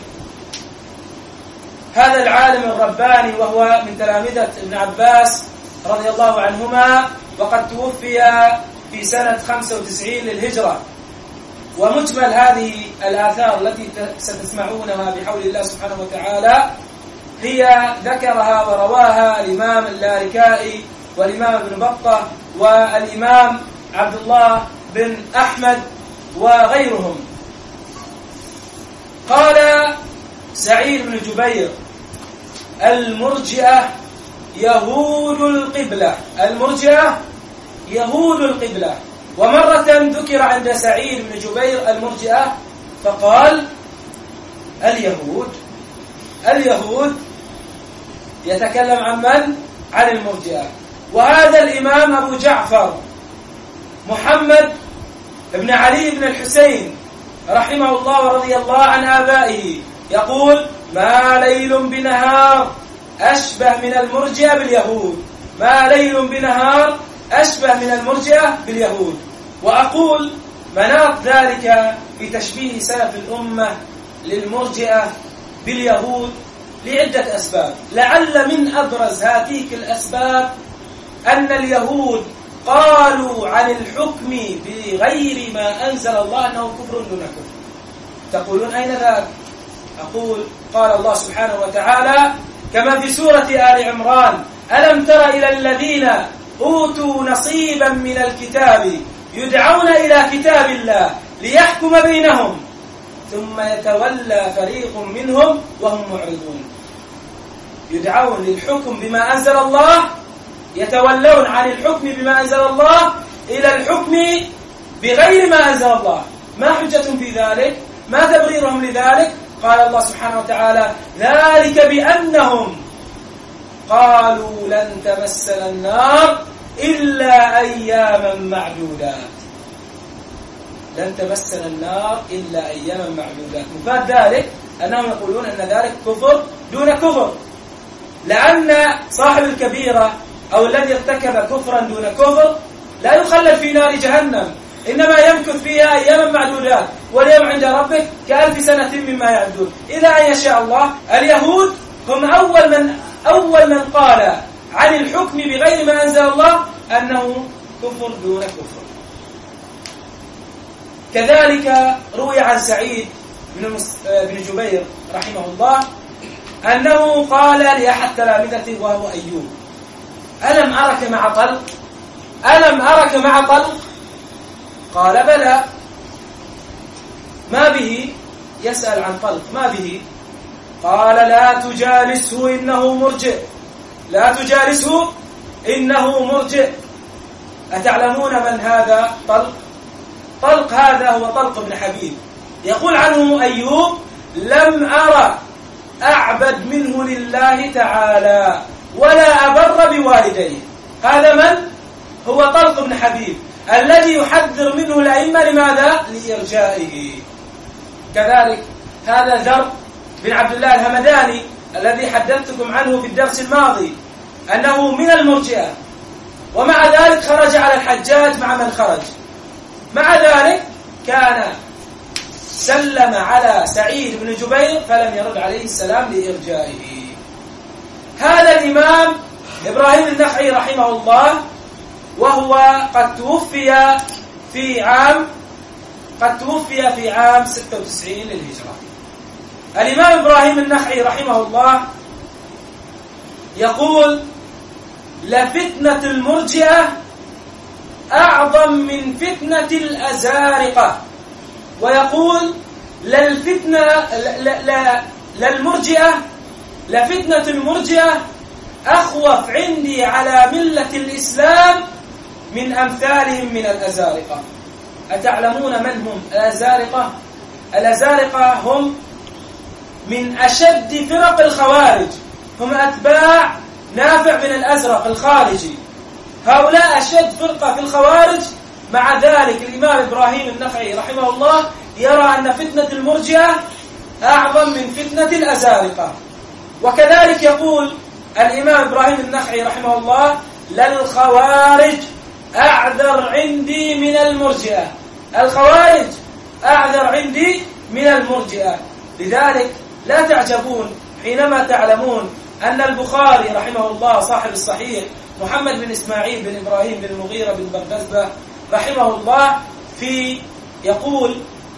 هذا العالم الرباني وهو من تلامذة ابن عباس رضي الله عنهما، وقد توفي في سنة خمسة وتسعين للهجرة. ومجمل هذه الآثار التي ستسمعونها بحول الله سبحانه وتعالى هي ذكرها ورواها الإمام اللالكائي والإمام ابن بطة والإمام عبد الله بن أحمد وغيرهم. قال سعيد بن جبير: المرجئة يهود القبلة. المرجئة يهود القبلة. ومرة ذكر عند سعيد بن جبير المرجئة فقال: اليهود. اليهود يتكلم عن من؟ عن المرجئة. وهذا الإمام أبو جعفر محمد بن علي بن الحسين رحمه الله ورضي الله عن آبائه يقول: ما ليل بنهار أشبه من المرجئة باليهود. ما ليل بنهار أشبه من المرجئة باليهود. وأقول مناط ذلك في تشبيه سلف الأمة للمرجئة باليهود لعدة أسباب. لعل من أبرز هذه الأسباب أن اليهود قالوا عن الحكم بغير ما أنزل الله أنه كفر دون كفر. تقولون أين ذاك؟ أقول: قال الله سبحانه وتعالى كما في سورة آل عمران: ألم تر إلى الذين أوتوا نصيبا من الكتاب يدعون إلى كتاب الله ليحكم بينهم ثم يتولى فريق منهم وهم معرضون. يدعون للحكم بما أنزل الله، يتولون عن الحكم بما أنزل الله إلى الحكم بغير ما أنزل الله. ما حجتهم في ذلك؟ ما تبريرهم لذلك؟ قال الله سبحانه وتعالى: ذلك بأنهم قالوا لن تمسنا النار إلا أياما معدودات. لن تمسنا النار إلا أياما معدودات. مفاد ذلك أنهم يقولون أن ذلك كفر دون كفر، لأن صاحب الكبيرة أو الذي ارتكب كفرا دون كفر لا يخلد في نار جهنم، إنما يمكث فيها أياما معدودات، واليوم عند ربك كألف سنة مما يعدون، إلى أن يشاء الله. اليهود هم أول من أول من قال عن الحكم بغير ما أنزل الله أنه كفر دون كفر. كذلك روي عن سعيد بن جبير رحمه الله أنه قال لأحد تلامذته وهو أيوب: ألم أرك مع طلق؟ ألم أرك مع طلق؟ قال: بلى. ما به؟ يسأل عن طلق، ما به؟ قال: لا تجالسه إنه مرجئ. لا تجالسه إنه مرجئ. أتعلمون من هذا طلق؟ طلق هذا هو طلق بن حبيب. يقول عنه أيوب: لم أرى أعبد منه لله تعالى ولا أبر بوالديه. هذا من؟ هو طلق بن حبيب الذي يحذر منه الأئمة. لماذا؟ لإرجائه. كذلك هذا ذر بن عبد الله الهمداني الذي حدثتكم عنه في الدرس الماضي أنه من المرجئة، ومع ذلك خرج على الحجاج مع من خرج. مع ذلك كان سلم على سعيد بن جبير فلم يرد عليه السلام لإرجائه. هذا الإمام إبراهيم النخعي رحمه الله وهو قد توفي في عام قد توفي في عام ستة وتسعين للهجرة. الإمام إبراهيم النخعي رحمه الله يقول: لفتنة المرجئة أعظم من فتنة الأزارقة. ويقول: للفتنة للمرجئة لفتنة المرجئة أخوف عندي على ملة الإسلام من أمثالهم من الأزارقة. أتعلمون من هم الأزارقة؟ الأزارقة هم من أشد فرق الخوارج، هم أتباع نافع بن الأزرق الخارجي. هؤلاء أشد فرقة في الخوارج مع ذلك الإمام إبراهيم النخعي رحمه الله يرى أن فتنة المرجئة أعظم من فتنة الأزارقة. وكذلك يقول الإمام إبراهيم النخعي رحمه الله: للخوارج أعذر عندي من المرجئة. الخوارج أعذر عندي من المرجئة. لذلك لا تعجبون حينما تعلمون أن البخاري رحمه الله صاحب الصحيح محمد بن إسماعيل بن إبراهيم بن المغيرة بن بردزبة رحمه الله في يقول: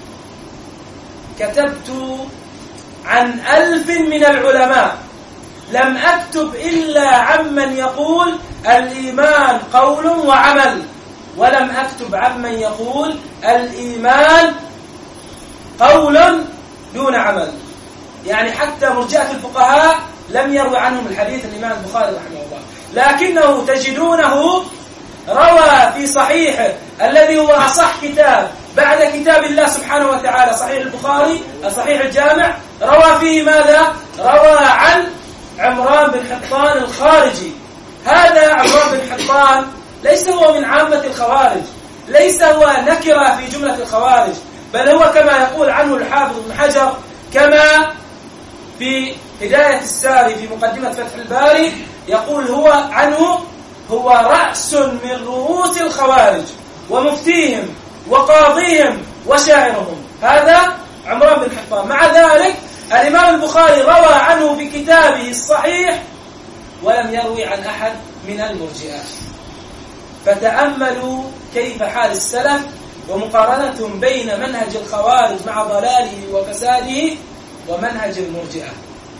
كتبت عن ألف من العلماء لم أكتب إلا عمن يقول الإيمان قول وعمل، ولم أكتب عمن يقول الإيمان قول دون عمل. يعني حتى مرجئة الفقهاء لم يروي عنهم الحديث الإمام البخاري رحمه الله، لكنه تجدونه روى في صحيحه الذي هو أصح كتاب بعد كتاب الله سبحانه وتعالى صحيح البخاري صحيح الجامع، روى فيه ماذا؟ روى عن عمران بن حطان الخارجي. هذا عمران بن حطان ليس هو من عامة الخوارج، ليس هو نكرة في جملة الخوارج، بل هو كما يقول عنه الحافظ ابن حجر كما في هداية الساري في مقدمة فتح الباري يقول هو عنه: هو رأس من رؤوس الخوارج ومفتيهم وقاضيهم وشاعرهم. هذا عمران بن حطان. مع ذلك الإمام البخاري روى عنه في كتابه الصحيح ولم يروي عن أحد من المرجئة. فتأملوا كيف حال السلف ومقارنتهم بين منهج الخوارج مع ضلاله وفساده ومنهج المرجئة.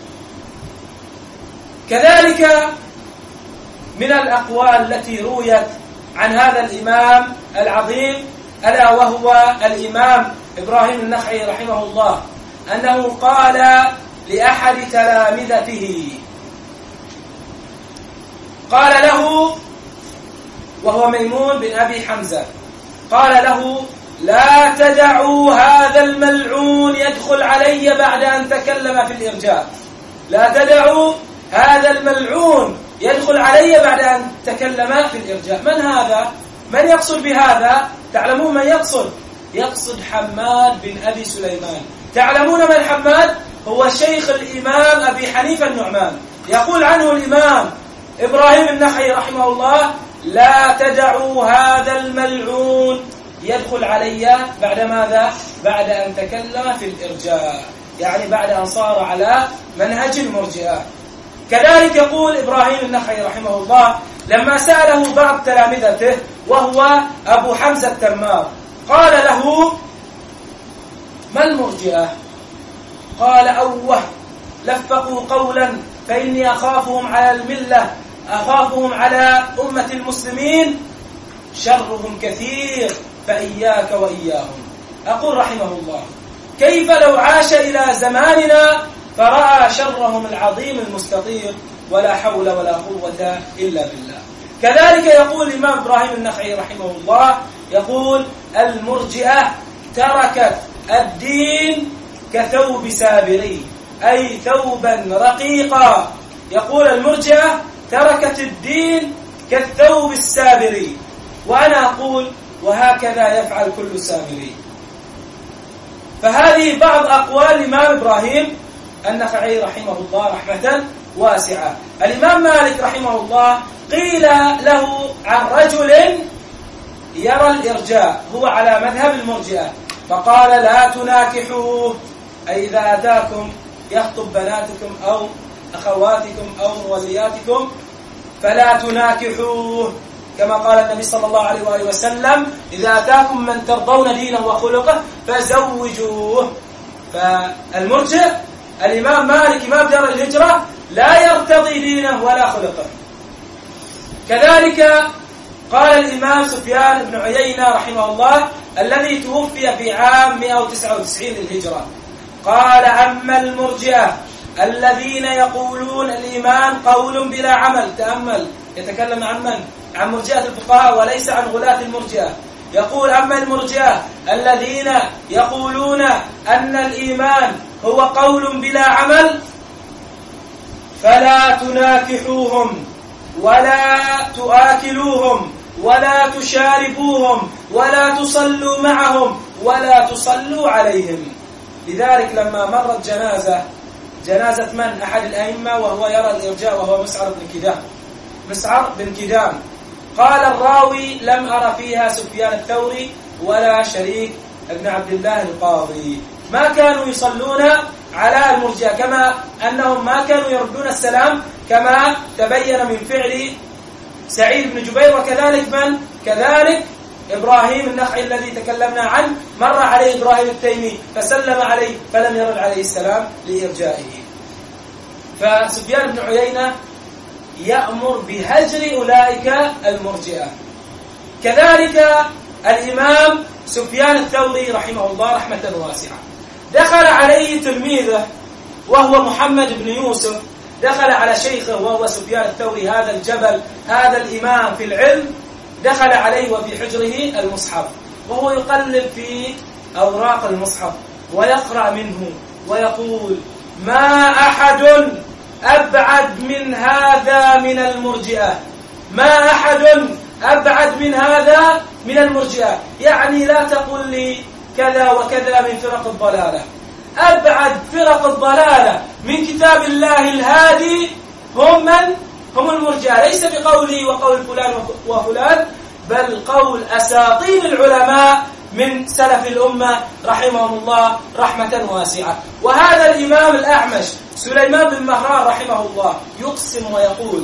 كذلك من الأقوال التي رويت عن هذا الإمام العظيم ألا وهو الإمام إبراهيم النخعي رحمه الله أنه قال لأحد تلامذته، قال له وهو ميمون بن أبي حمزة، قال له: لا تدعوا هذا الملعون يدخل علي بعد أن تكلم في الإرجاء. لا تدعوا هذا الملعون يدخل علي بعد أن تكلم في الإرجاء. من هذا؟ من يقصد بهذا؟ تعلمون من يقصد؟ يقصد حماد بن أبي سليمان. تعلمون من حماد؟ هو شيخ الإمام أبي حنيفة النعمان. يقول عنه الإمام إبراهيم النخعي رحمه الله: لا تدعوا هذا الملعون يدخل علي بعد ماذا؟ بعد أن تكلم في الإرجاء، يعني بعد أن صار على منهج المرجئة. كذلك يقول إبراهيم النخعي رحمه الله لما سأله بعض تلامذته وهو أبو حمزة التمار، قال له: ما المرجئة؟ قال: أوه لفقوا قولا فإني أخافهم على الملة، أخافهم على أمة المسلمين، شرهم كثير فإياك وإياهم. أقول رحمه الله: كيف لو عاش إلى زماننا فرأى شرهم العظيم المستطير، ولا حول ولا قوة إلا بالله. كذلك يقول الإمام إبراهيم النخعي رحمه الله يقول: المرجئة تركت الدين كثوب سابري، أي ثوبا رقيقا. يقول المرجئة تركت الدين كالثوب السابري. وأنا أقول: وهكذا يفعل كل سامري. فهذه بعض أقوال الإمام إبراهيم النخعي رحمه الله رحمة واسعة. الإمام مالك رحمه الله قيل له عن رجل يرى الإرجاء، هو على مذهب المرجئة، فقال: لا تناكحوه، أي إذا أتاكم يخطب بناتكم أو أخواتكم أو مولياتكم فلا تناكحوه، كما قال النبي صلى الله عليه وآله وسلم: إذا أتاكم من ترضون دينه وخلقه فزوجوه. فالمرجئ الإمام مالك إمام دار الهجرة لا يرتضي دينه ولا خلقه. كذلك قال الإمام سفيان بن عيينة رحمه الله الذي توفي في عام مئة وتسعة وتسعين للهجرة، قال: أما المرجئة الذين يقولون الإيمان قول بلا عمل. تأمل، يتكلم عن من؟ عن مرجئة الفقهاء وليس عن غلاة المرجئة. يقول: أما المرجئة الذين يقولون أن الإيمان هو قول بلا عمل فلا تناكحوهم ولا تؤاكلوهم ولا تشاربوهم ولا تصلوا معهم ولا تصلوا عليهم. لذلك لما مرت جنازة جنازة من؟ أحد الأئمة وهو يرى الإرجاء وهو مسعر بن كدام مسعر بن كدام قال الراوي: لم أرى فيها سفيان الثوري ولا شريك ابن عبد الله القاضي. ما كانوا يصلون على المرجئة، كما أنهم ما كانوا يردون السلام، كما تبين من فعل سعيد بن جبير. وكذلك من؟ كذلك إبراهيم النخعي الذي تكلمنا عنه، مر عليه إبراهيم التيمي فسلم عليه فلم يرد عليه السلام لإرجائه. فسفيان بن عيينة يأمر بهجر أولئك المرجئة. كذلك الإمام سفيان الثوري رحمه الله رحمة واسعة دخل عليه تلميذه وهو محمد بن يوسف، دخل على شيخه وهو سفيان الثوري، هذا الجبل، هذا الإمام في العلم، دخل عليه وفي حجره المصحف وهو يقلب في أوراق المصحف ويقرأ منه ويقول: ما أحد أبعد من هذا من المرجئة، ما أحد أبعد من هذا من المرجئة. يعني لا تقل لي كذا وكذا من فرق الضلالة، أبعد فرق الضلالة من كتاب الله الهادي هم من؟ هم المرجئة، ليس بقولي وقول فلان وفلان، بل قول أساطين العلماء من سلف الأمة رحمهم الله رحمة واسعة. وهذا الإمام الأعمش سليمان بن مهران رحمه الله يقسم ويقول: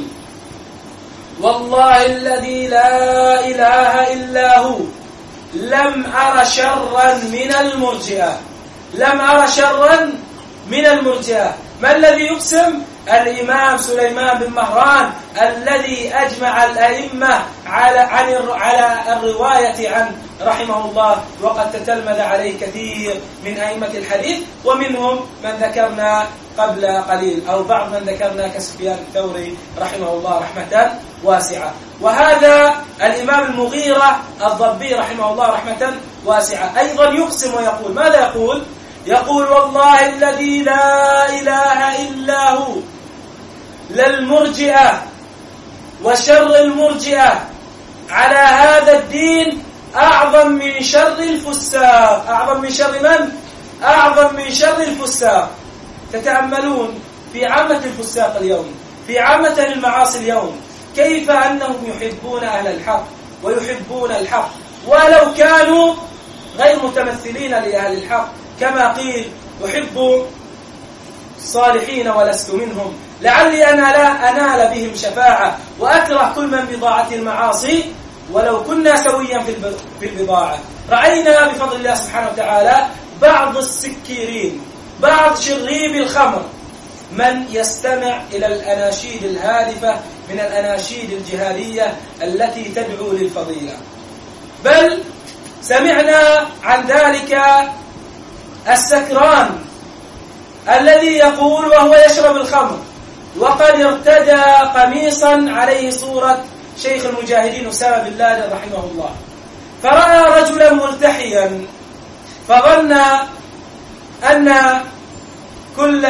والله الذي لا إله إلا هو لم أر شرا من المرجئة، لم أر شرا من المرجئة. ما الذي يقسم؟ الإمام سليمان بن مهران الذي أجمع الأئمة على عن على الرواية عنه رحمه الله، وقد تتلمذ عليه كثير من أئمة الحديث، ومنهم من ذكرنا قبل قليل أو بعض من ذكرنا كسفيان الثوري رحمه الله رحمة واسعة. وهذا الإمام المغيرة الضبي رحمه الله رحمة واسعة أيضا يقسم ويقول: ماذا يقول؟ يقول: والله الذي لا إله إلا هو للمرجئة وشر المرجئة على هذا الدين أعظم من شر الفساق. أعظم من شر من؟ أعظم من شر الفساق. تتأملون في عامة الفساق اليوم، في عامة المعاصي اليوم، كيف أنهم يحبون أهل الحق ويحبون الحق ولو كانوا غير متمثلين لأهل الحق، كما قيل: أحب الصالحين ولست منهم لعلي أنا لا أنال بهم شفاعة، وأكره كل من بضاعة المعاصي ولو كنا سويا في البضاعة. رأينا بفضل الله سبحانه وتعالى بعض السكيرين، بعض شريب الخمر، من يستمع إلى الأناشيد الهادفة من الأناشيد الجهادية التي تدعو للفضيلة. بل سمعنا عن ذلك السكران الذي يقول وهو يشرب الخمر وقد ارتدى قميصا عليه صورة شيخ المجاهدين أسامة بن لادن رحمه الله، فرأى رجلا ملتحيا فظن أن كل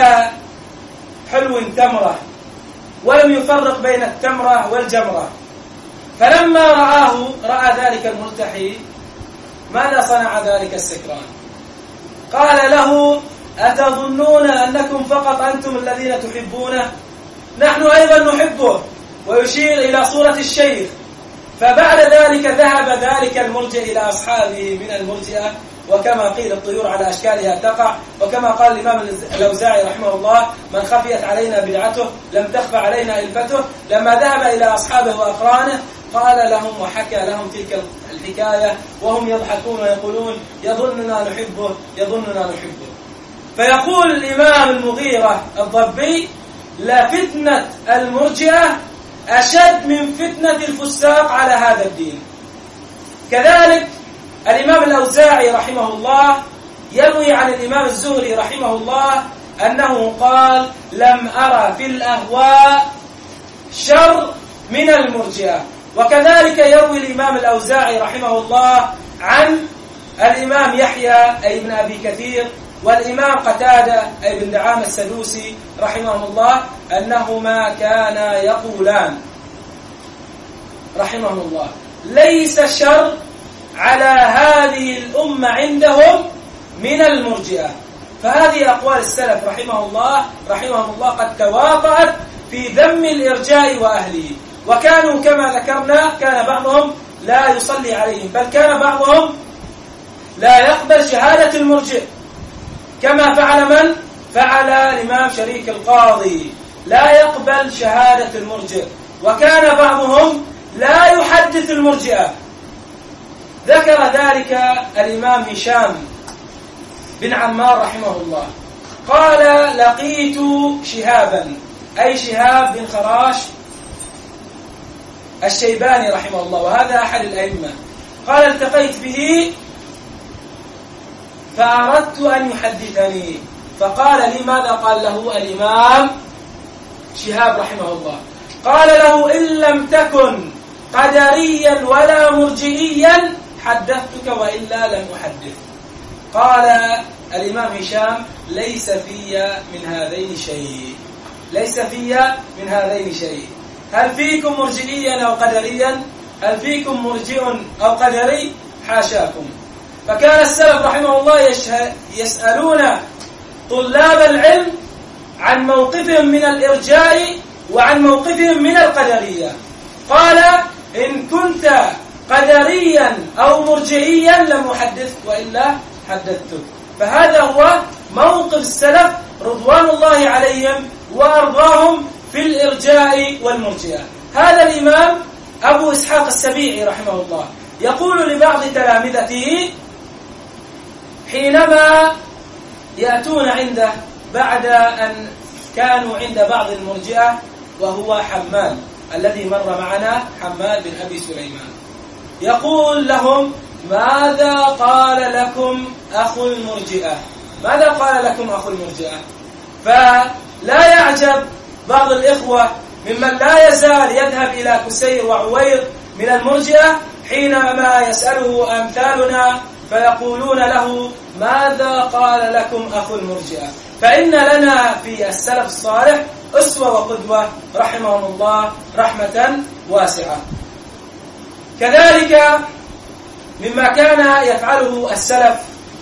حلو تمرة ولم يفرق بين التمرة والجمرة. فلما رآه رأى ذلك الملتحي، ماذا صنع ذلك السكران؟ قال له: أتظنون أنكم فقط أنتم الذين تحبونه؟ نحن أيضا نحبه، ويشير إلى صورة الشيخ. فبعد ذلك ذهب ذلك المرجئ إلى أصحابه من المرجئة، وكما قيل: الطيور على أشكالها تقع. وكما قال الإمام الأوزاعي رحمه الله: من خفيت علينا بدعته لم تخفى علينا إلفته. لما ذهب إلى أصحابه وأقرانه قال لهم وحكى لهم تلك الحكاية وهم يضحكون ويقولون: يظننا نحبه، يظننا نحبه. فيقول الإمام المغيرة الضبي: لفتنة المرجئة أشد من فتنة الفساق على هذا الدين. كذلك الإمام الأوزاعي رحمه الله يروي عن الإمام الزهري رحمه الله أنه قال: لم أرى في الأهواء شر من المرجئة. وكذلك يروي الإمام الأوزاعي رحمه الله عن الإمام يحيى أي ابن أبي كثير والإمام قتادة أي بن دعامة السدوسي رحمهم الله أنهما كانا يقولان رحمهم الله ليس شر على هذه الأمة عندهم من المرجئة. فهذه أقوال السلف رحمه الله رحمهم الله قد توافقت في ذم الإرجاء وأهله، وكانوا كما ذكرنا كان بعضهم لا يصلي عليهم، بل كان بعضهم لا يقبل شهادة المرجئ، كما فعل من؟ فعل الإمام شريك القاضي، لا يقبل شهادة المرجئ. وكان بعضهم لا يحدث المرجئة. ذكر ذلك الإمام هشام بن عمار رحمه الله، قال: لقيت شهابا، أي شهاب بن خراش الشيباني رحمه الله، وهذا أحد الأئمة. قال: التقيت به فأردت أن يحدثني، فقال لي ماذا؟ قال له الإمام شهاب رحمه الله، قال له: إن لم تكن قدريا ولا مرجئيا حدثتك، وإلا لم أحدث. قال الإمام هشام: ليس في من هذين شيء، ليس في من هذين شيء. هل فيكم مرجئيا أو قدريا؟ هل فيكم مرجئ أو قدري؟ حاشاكم. فكان السلف رحمه الله يسألون طلاب العلم عن موقفهم من الإرجاء وعن موقفهم من القدرية. قال: إن كنت قدريا أو مرجئيا لم أحدثك، وإلا حدثتك. فهذا هو موقف السلف رضوان الله عليهم وأرضاهم في الإرجاء والمرجئة. هذا الإمام أبو إسحاق السبيعي رحمه الله يقول لبعض تلامذته حينما يأتون عنده بعد أن كانوا عند بعض المرجئة، وهو حماد الذي مر معنا، حماد بن أبي سليمان، يقول لهم: ماذا قال لكم أخو المرجئة؟ ماذا قال لكم أخو المرجئة؟ فلا يعجب بعض الإخوة ممن لا يزال يذهب إلى كسير وعوير من المرجئة حينما يسأله أمثالنا فيقولون له: ماذا قال لكم أخو المرجئة؟ فإن لنا في السلف الصالح أسوة وقدوة رحمهم الله رحمة واسعة. كذلك مما كان يفعله السلف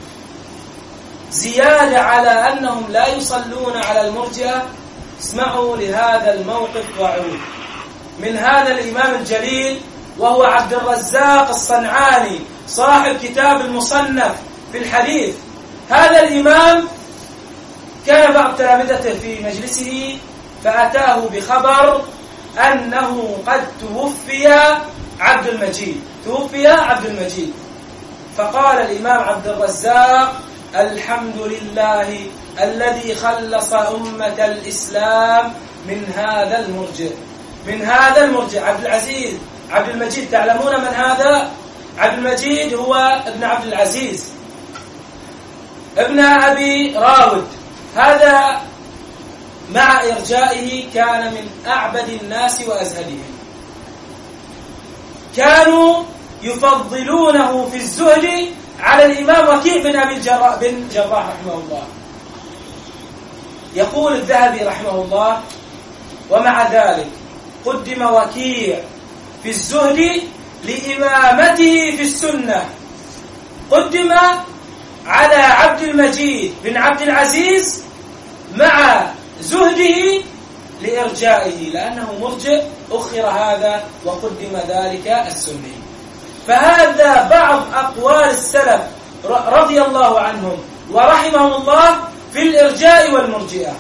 زيادة على أنهم لا يصلون على المرجئة. اسمعوا لهذا الموقف وعود من هذا الإمام الجليل، وهو عبد الرزاق الصنعاني صاحب كتاب المصنف في الحديث. هذا الإمام كان بعض تلامذته في مجلسه فأتاه بخبر أنه قد توفي عبد المجيد، توفي عبد المجيد. فقال الإمام عبد الرزاق: الحمد لله الذي خلص أمة الإسلام من هذا المرجئ، من هذا المرجئ عبد العزيز عبد المجيد. تعلمون من هذا؟ عبد المجيد هو ابن عبد العزيز ابن أبي راود. هذا مع إرجائه كان من أعبد الناس وأزهدهم، كانوا يفضلونه في الزهد على الإمام وكيع بن أبي الجراح بن جراح رحمه الله. يقول الذهبي رحمه الله: ومع ذلك قدم وكيع في الزهد لإمامته في السنة، قدم على عبد المجيد بن عبد العزيز مع زهده لإرجائه، لأنه مرجئ أخر هذا وقدم ذلك السني. فهذا بعض أقوال السلف رضي الله عنهم ورحمهم الله في الإرجاء والمرجئة.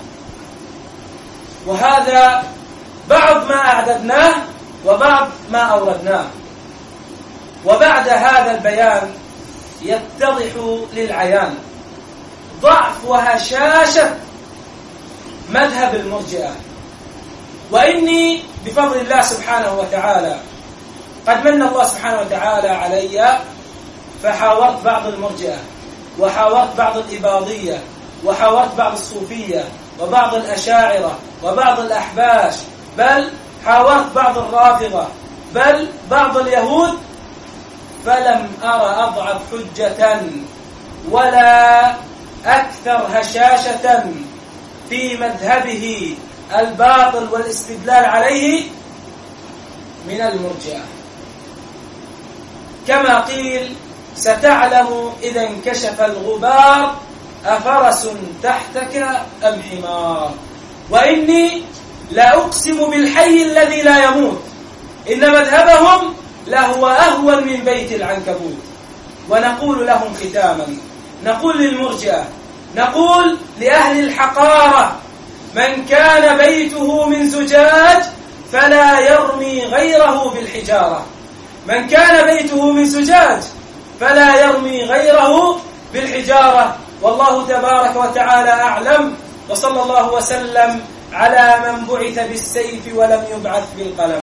وهذا بعض ما أعددناه وبعض ما أوردناه. وبعد هذا البيان يتضح للعيان ضعف وهشاشة مذهب المرجئة. وإني بفضل الله سبحانه وتعالى قد من الله سبحانه وتعالى علي، فحاورت بعض المرجئة وحاورت بعض الإباضية وحاورت بعض الصوفية وبعض الأشاعرة وبعض الأحباش، بل حاورت بعض الرافضة، بل بعض اليهود، فلم أرى أضعف حجة ولا أكثر هشاشة في مذهبه الباطل والاستدلال عليه من المرجئة. كما قيل ستعلم إذا انكشف الغبار أفرس تحتك أم حمار. وإني لا أقسم بالحي الذي لا يموت إن مذهبهم لهو أهون من بيت العنكبوت. ونقول لهم ختاما، نقول للمرجئة، نقول لأهل الحقارة: من كان بيته من زجاج فلا يرمي غيره بالحجارة. من كان بيته من زجاج فلا يرمي غيره بالحجارة. والله تبارك وتعالى أعلم، وصلى الله وسلم على من بعث بالسيف ولم يبعث بالقلم.